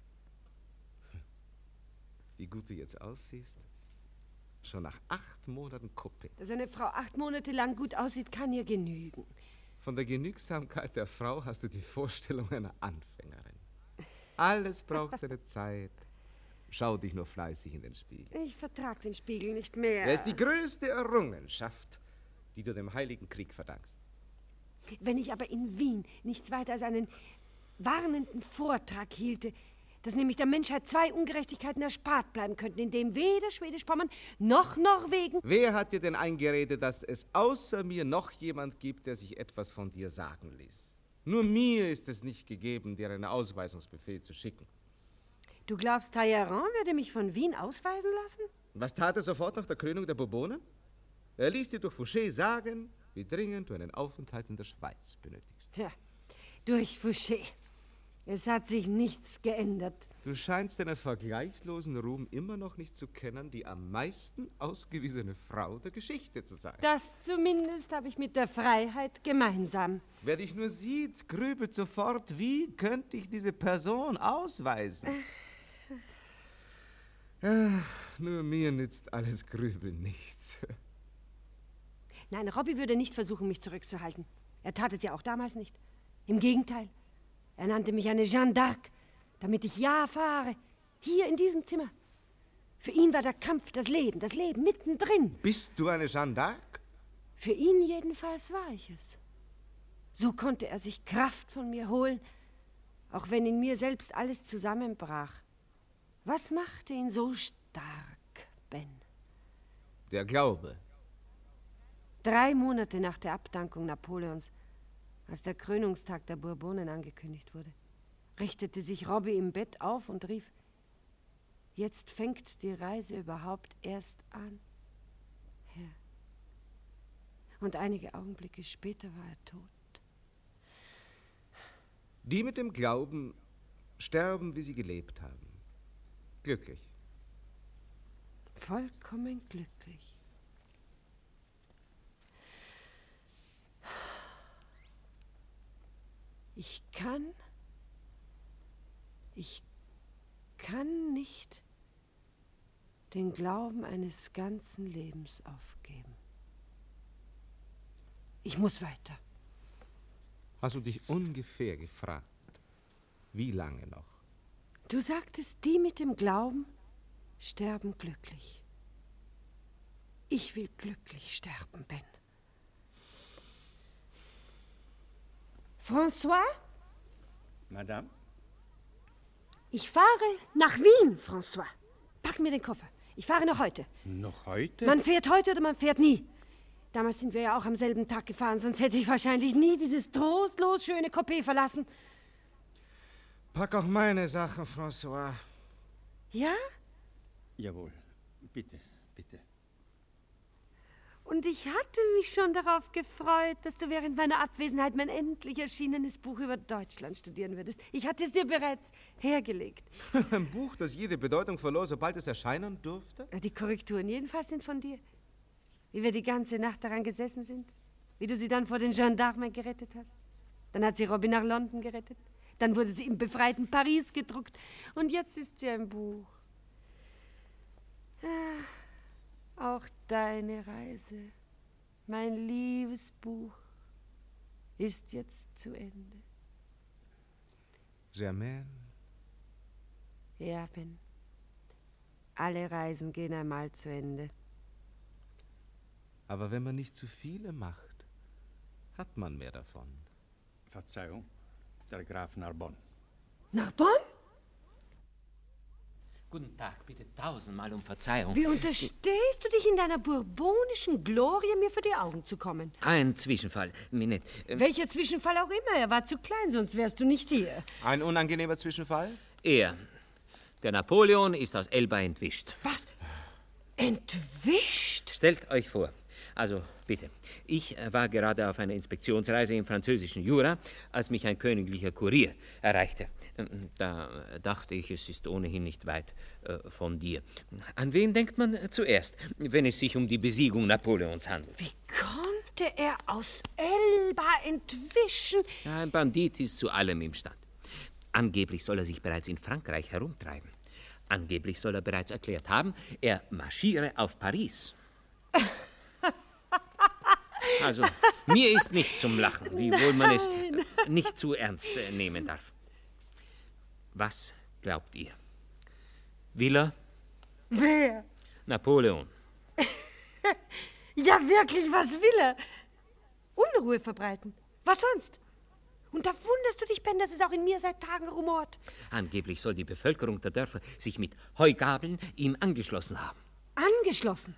Wie gut du jetzt aussiehst. Schon nach acht Monaten Kuppel. Dass eine Frau acht Monate lang gut aussieht, kann ihr genügen. Von der Genügsamkeit der Frau hast du die Vorstellung einer Anfängerin. Alles braucht seine Zeit. Schau dich nur fleißig in den Spiegel. Ich vertrag den Spiegel nicht mehr. Das ist die größte Errungenschaft, die du dem Heiligen Krieg verdankst. Wenn ich aber in Wien nichts weiter als einen warnenden Vortrag hielte, dass nämlich der Menschheit zwei Ungerechtigkeiten erspart bleiben könnten, indem weder Schwedisch-Pommern noch Norwegen... Wer hat dir denn eingeredet, dass es außer mir noch jemand gibt, der sich etwas von dir sagen ließ? Nur mir ist es nicht gegeben, dir einen Ausweisungsbefehl zu schicken. Du glaubst, Talleyrand würde mich von Wien ausweisen lassen? Was tat er sofort nach der Krönung der Bourbonen? Er ließ dir durch Fouché sagen, wie dringend du einen Aufenthalt in der Schweiz benötigst. Ja, durch Fouché. Es hat sich nichts geändert. Du scheinst deinen vergleichslosen Ruhm immer noch nicht zu kennen, die am meisten ausgewiesene Frau der Geschichte zu sein. Das zumindest habe ich mit der Freiheit gemeinsam. Wer dich nur sieht, grübelt sofort, wie könnte ich diese Person ausweisen? Ach, nur mir nützt alles Grübeln nichts. Nein, Robby würde nicht versuchen, mich zurückzuhalten. Er tat es ja auch damals nicht. Im Gegenteil. Er nannte mich eine Jeanne d'Arc, damit ich ja fahre, hier in diesem Zimmer. Für ihn war der Kampf das Leben, das Leben mittendrin. Bist du eine Jeanne d'Arc? Für ihn jedenfalls war ich es. So konnte er sich Kraft von mir holen, auch wenn in mir selbst alles zusammenbrach. Was machte ihn so stark, Ben? Der Glaube. Drei Monate nach der Abdankung Napoleons, als der Krönungstag der Bourbonen angekündigt wurde, richtete sich Robby im Bett auf und rief, jetzt fängt die Reise überhaupt erst an, Herr. Und einige Augenblicke später war er tot. Die mit dem Glauben sterben, wie sie gelebt haben. Glücklich. Vollkommen glücklich. Ich kann, ich kann nicht den Glauben eines ganzen Lebens aufgeben. Ich muss weiter. Hast du dich ungefähr gefragt, wie lange noch? Du sagtest, die mit dem Glauben sterben glücklich. Ich will glücklich sterben, Ben. François? Madame? Ich fahre nach Wien, François. Pack mir den Koffer. Ich fahre noch heute. Noch heute? Man fährt heute oder man fährt nie. Damals sind wir ja auch am selben Tag gefahren, sonst hätte ich wahrscheinlich nie dieses trostlos schöne Coupé verlassen. Pack auch meine Sachen, François. Ja? Jawohl. Bitte, bitte. Und ich hatte mich schon darauf gefreut, dass du während meiner Abwesenheit mein endlich erschienenes Buch über Deutschland studieren würdest. Ich hatte es dir bereits hergelegt. Ein Buch, das jede Bedeutung verlor, sobald es erscheinen durfte? Die Korrekturen jedenfalls sind von dir. Wie wir die ganze Nacht daran gesessen sind. Wie du sie dann vor den Gendarmen gerettet hast. Dann hat sie Robby nach London gerettet. Dann wurde sie im befreiten Paris gedruckt. Und jetzt ist sie ein Buch. Ah, auch deine Reise, mein liebes Buch, ist jetzt zu Ende. Germaine? Ja, Ben. Alle Reisen gehen einmal zu Ende. Aber wenn man nicht zu viele macht, hat man mehr davon. Verzeihung, der Graf Narbonne. Narbonne? Guten Tag, bitte tausendmal um Verzeihung. Wie unterstehst du dich in deiner bourbonischen Glorie, mir vor die Augen zu kommen? Ein Zwischenfall, Minette. Ähm, Welcher Zwischenfall auch immer, er war zu klein, sonst wärst du nicht hier. Ein unangenehmer Zwischenfall? Er, der Napoleon, ist aus Elba entwischt. Was? Entwischt? Stellt euch vor, also bitte, ich war gerade auf einer Inspektionsreise im französischen Jura, als mich ein königlicher Kurier erreichte. Da dachte ich, es ist ohnehin nicht weit äh, von dir. An wen denkt man zuerst, wenn es sich um die Besiegung Napoleons handelt? Wie konnte er aus Elba entwischen? Ja, ein Bandit ist zu allem imstand. Angeblich soll er sich bereits in Frankreich herumtreiben. Angeblich soll er bereits erklärt haben, er marschiere auf Paris. Also, mir ist nicht zum Lachen, wiewohl man es nicht zu ernst nehmen darf. Was glaubt ihr? Will er? Wer? Napoleon. Ja, wirklich, was will er? Unruhe verbreiten. Was sonst? Und da wunderst du dich, Ben, dass es auch in mir seit Tagen rumort. Angeblich soll die Bevölkerung der Dörfer sich mit Heugabeln ihm angeschlossen haben. Angeschlossen?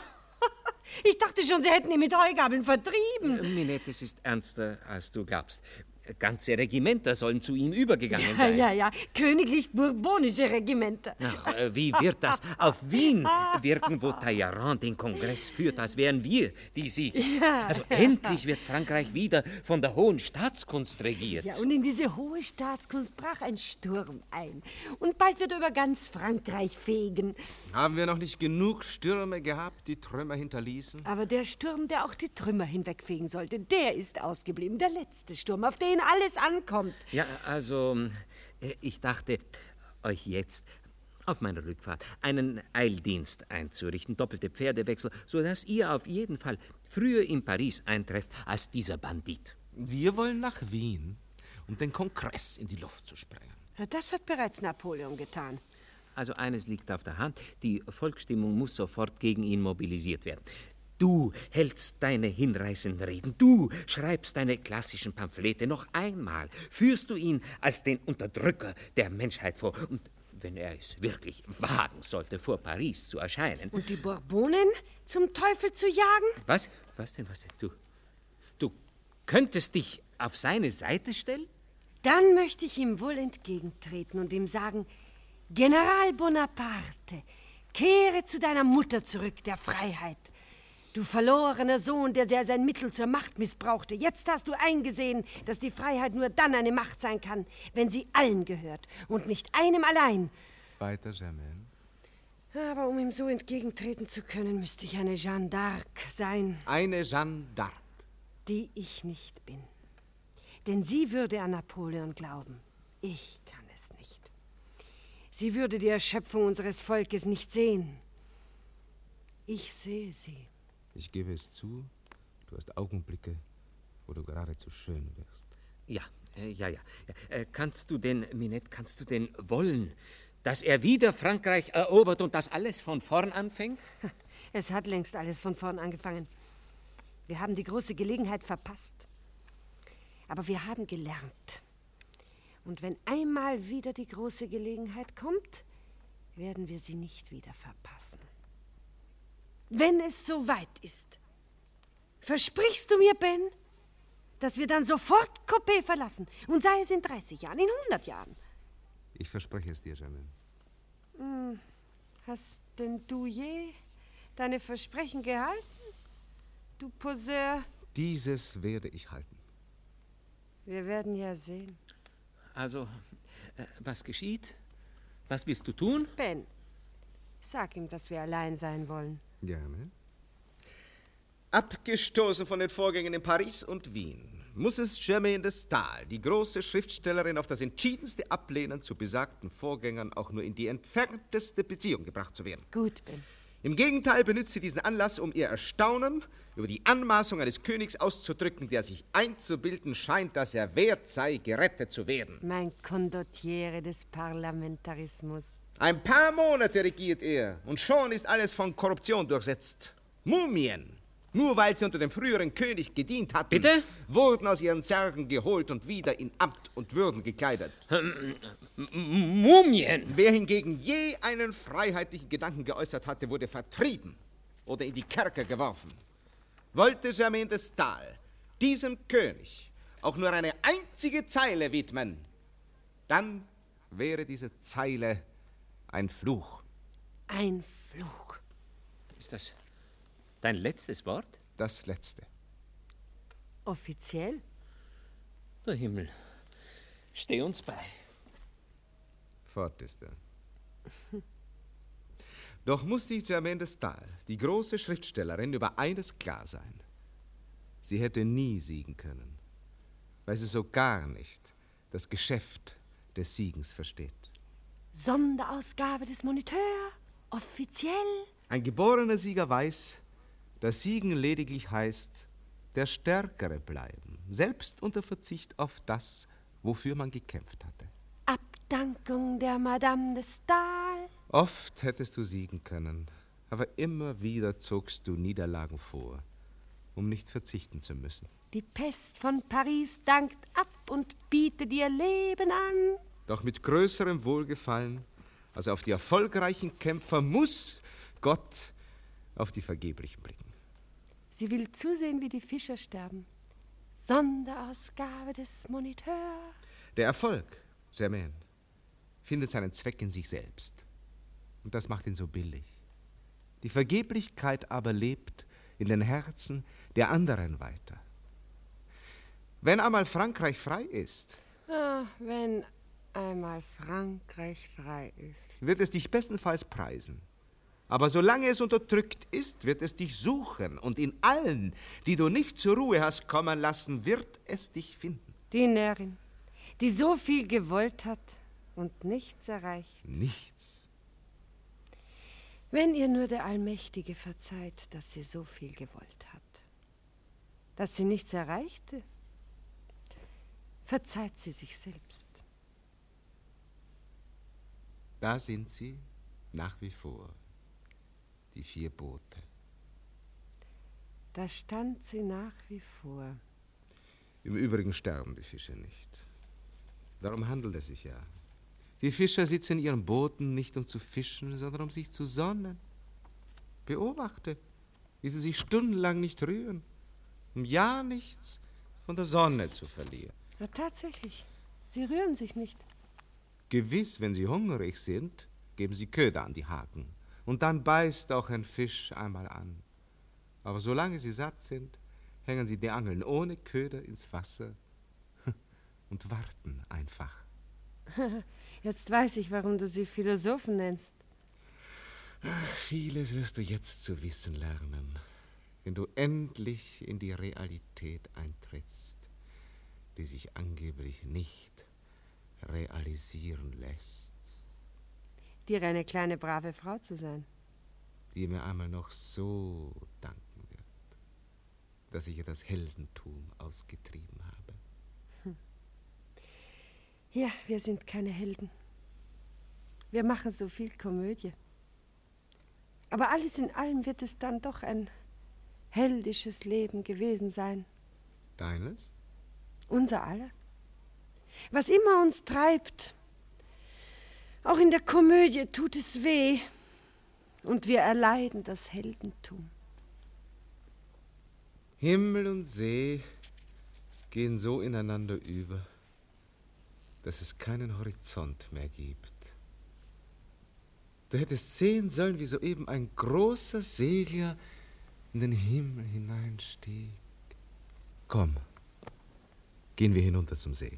Ich dachte schon, sie hätten ihn mit Heugabeln vertrieben. Minette, es ist ernster, als du glaubst. Ganze Regimenter sollen zu ihm übergegangen Ja, sein. ja, ja, königlich-bourbonische Regimenter. Ach, äh, wie wird das auf Wien wirken, wo Talleyrand den Kongress führt, als wären wir die Sieger? Ja. Also endlich wird Frankreich wieder von der hohen Staatskunst regiert. Ja, und in diese hohe Staatskunst brach ein Sturm ein. Und bald wird er über ganz Frankreich fegen. Haben wir noch nicht genug Stürme gehabt, die Trümmer hinterließen? Aber der Sturm, der auch die Trümmer hinwegfegen sollte, der ist ausgeblieben. Der letzte Sturm, auf den alles ankommt. Ja, also, äh, ich dachte, euch jetzt auf meiner Rückfahrt einen Eildienst einzurichten, doppelte Pferdewechsel, sodass ihr auf jeden Fall früher in Paris eintrefft als dieser Bandit. Wir wollen nach Wien, um den Kongress in die Luft zu sprengen. Das hat bereits Napoleon getan. Also eines liegt auf der Hand, die Volksstimmung muss sofort gegen ihn mobilisiert werden. Du hältst deine hinreißenden Reden, du schreibst deine klassischen Pamphlete. Noch einmal führst du ihn als den Unterdrücker der Menschheit vor. Und wenn er es wirklich wagen sollte, vor Paris zu erscheinen. Und die Bourbonen zum Teufel zu jagen? Was? Was denn, was denn? Du, du könntest dich auf seine Seite stellen? Dann möchte ich ihm wohl entgegentreten und ihm sagen, General Bonaparte, kehre zu deiner Mutter zurück, der Freiheit. Du verlorener Sohn, der sehr sein Mittel zur Macht missbrauchte. Jetzt hast du eingesehen, dass die Freiheit nur dann eine Macht sein kann, wenn sie allen gehört und nicht einem allein. Weiter, Germaine. Aber um ihm so entgegentreten zu können, müsste ich eine Jeanne d'Arc sein. Eine Jeanne d'Arc. Die ich nicht bin. Denn sie würde an Napoleon glauben. Ich kann es nicht. Sie würde die Erschöpfung unseres Volkes nicht sehen. Ich sehe sie. Ich gebe es zu, du hast Augenblicke, wo du geradezu schön wirst. Ja, äh, ja, ja. ja. Äh, kannst du denn, Minette, kannst du denn wollen, dass er wieder Frankreich erobert und das alles von vorn anfängt? Es hat längst alles von vorn angefangen. Wir haben die große Gelegenheit verpasst. Aber wir haben gelernt. Und wenn einmal wieder die große Gelegenheit kommt, werden wir sie nicht wieder verpassen. Wenn es soweit ist, versprichst du mir, Ben, dass wir dann sofort Coppet verlassen, und sei es in dreißig Jahren, in hundert Jahren? Ich verspreche es dir, Germaine. Hm, hast denn du je deine Versprechen gehalten, du Poseur? Dieses werde ich halten. Wir werden ja sehen. Also, äh, was geschieht? Was willst du tun? Ben, sag ihm, dass wir allein sein wollen. Gerne. Abgestoßen von den Vorgängen in Paris und Wien, muss es Germaine de Stael, die große Schriftstellerin, auf das entschiedenste Ablehnen zu besagten Vorgängern auch nur in die entfernteste Beziehung gebracht zu werden. Gut, Ben. Im Gegenteil benützt sie diesen Anlass, um ihr Erstaunen über die Anmaßung eines Königs auszudrücken, der sich einzubilden scheint, dass er wert sei, gerettet zu werden. Mein Condottiere des Parlamentarismus. Ein paar Monate regiert er und schon ist alles von Korruption durchsetzt. Mumien, nur weil sie unter dem früheren König gedient hatten, Bitte? wurden aus ihren Särgen geholt und wieder in Amt und Würden gekleidet. Mumien! Wer hingegen je einen freiheitlichen Gedanken geäußert hatte, wurde vertrieben oder in die Kerker geworfen. Wollte Germain de Stael diesem König auch nur eine einzige Zeile widmen, dann wäre diese Zeile ein Fluch. Ein Fluch. Ist das dein letztes Wort? Das letzte. Offiziell? Der Himmel, steh uns bei. Fort ist er. Doch muss sich Germain de Stael, die große Schriftstellerin, über eines klar sein. Sie hätte nie siegen können, weil sie so gar nicht das Geschäft des Siegens versteht. Sonderausgabe des Moniteur? Offiziell? Ein geborener Sieger weiß, dass Siegen lediglich heißt, der Stärkere bleiben, selbst unter Verzicht auf das, wofür man gekämpft hatte. Abdankung der Madame de Stael? Oft hättest du siegen können, aber immer wieder zogst du Niederlagen vor, um nicht verzichten zu müssen. Die Pest von Paris dankt ab und bietet ihr Leben an. Doch mit größerem Wohlgefallen als auf die erfolgreichen Kämpfer muss Gott auf die Vergeblichen blicken. Sie will zusehen, wie die Fischer sterben. Sonderausgabe des Moniteur. Der Erfolg, Germain, findet seinen Zweck in sich selbst. Und das macht ihn so billig. Die Vergeblichkeit aber lebt in den Herzen der anderen weiter. Wenn einmal Frankreich frei ist, Ah, wenn einmal Frankreich frei ist. wird es dich bestenfalls preisen. Aber solange es unterdrückt ist, wird es dich suchen. Und in allen, die du nicht zur Ruhe hast kommen lassen, wird es dich finden. Die Närrin, die so viel gewollt hat und nichts erreicht. Nichts. Wenn ihr nur der Allmächtige verzeiht, dass sie so viel gewollt hat, dass sie nichts erreichte, verzeiht sie sich selbst. Da sind sie nach wie vor, die vier Boote. Da stand sie nach wie vor. Im Übrigen sterben die Fische nicht. Darum handelt es sich ja. Die Fischer sitzen in ihren Booten nicht um zu fischen, sondern um sich zu sonnen. Beobachte, wie sie sich stundenlang nicht rühren, um ja nichts von der Sonne zu verlieren. Ja, tatsächlich, sie rühren sich nicht. Gewiss, wenn sie hungrig sind, geben sie Köder an die Haken. Und dann beißt auch ein Fisch einmal an. Aber solange sie satt sind, hängen sie die Angeln ohne Köder ins Wasser und warten einfach. Jetzt weiß ich, warum du sie Philosophen nennst. Vieles wirst du jetzt zu wissen lernen, wenn du endlich in die Realität eintrittst, die sich angeblich nicht realisieren lässt. Dir eine kleine brave Frau zu sein. Die mir einmal noch so danken wird, dass ich ihr das Heldentum ausgetrieben habe. Hm. Ja, wir sind keine Helden. Wir machen so viel Komödie. Aber alles in allem wird es dann doch ein heldisches Leben gewesen sein. Deines? Unser aller. Was immer uns treibt, auch in der Komödie tut es weh und wir erleiden das Heldentum. Himmel und See gehen so ineinander über, dass es keinen Horizont mehr gibt. Du hättest sehen sollen, wie soeben ein großer Segler in den Himmel hineinstieg. Komm, gehen wir hinunter zum See.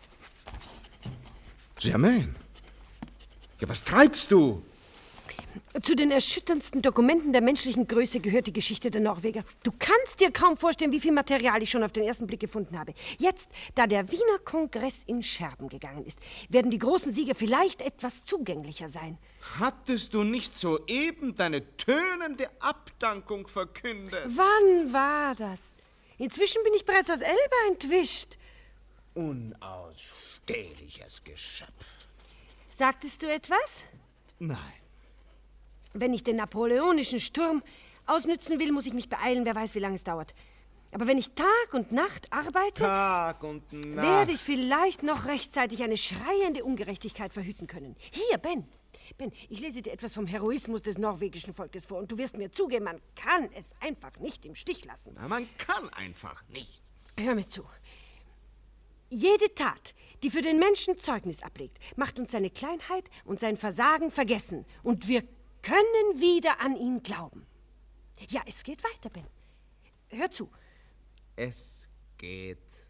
Germain, ja, was treibst du? Zu den erschütterndsten Dokumenten der menschlichen Größe gehört die Geschichte der Norweger. Du kannst dir kaum vorstellen, wie viel Material ich schon auf den ersten Blick gefunden habe. Jetzt, da der Wiener Kongress in Scherben gegangen ist, werden die großen Sieger vielleicht etwas zugänglicher sein. Hattest du nicht soeben deine tönende Abdankung verkündet? Wann war das? Inzwischen bin ich bereits aus Elba entwischt. Unausstehliches Geschöpf. Sagtest du etwas? Nein. Wenn ich den napoleonischen Sturm ausnützen will, muss ich mich beeilen. Wer weiß, wie lange es dauert. Aber wenn ich Tag und Nacht arbeite, Tag und Nacht. werde ich vielleicht noch rechtzeitig eine schreiende Ungerechtigkeit verhüten können. Hier, Ben. Ben, ich lese dir etwas vom Heroismus des norwegischen Volkes vor und du wirst mir zugeben, man kann es einfach nicht im Stich lassen. Na, man kann einfach nicht. Hör mir zu. Jede Tat, die für den Menschen Zeugnis ablegt, macht uns seine Kleinheit und sein Versagen vergessen. Und wir können wieder an ihn glauben. Ja, es geht weiter, Ben. Hör zu. Es geht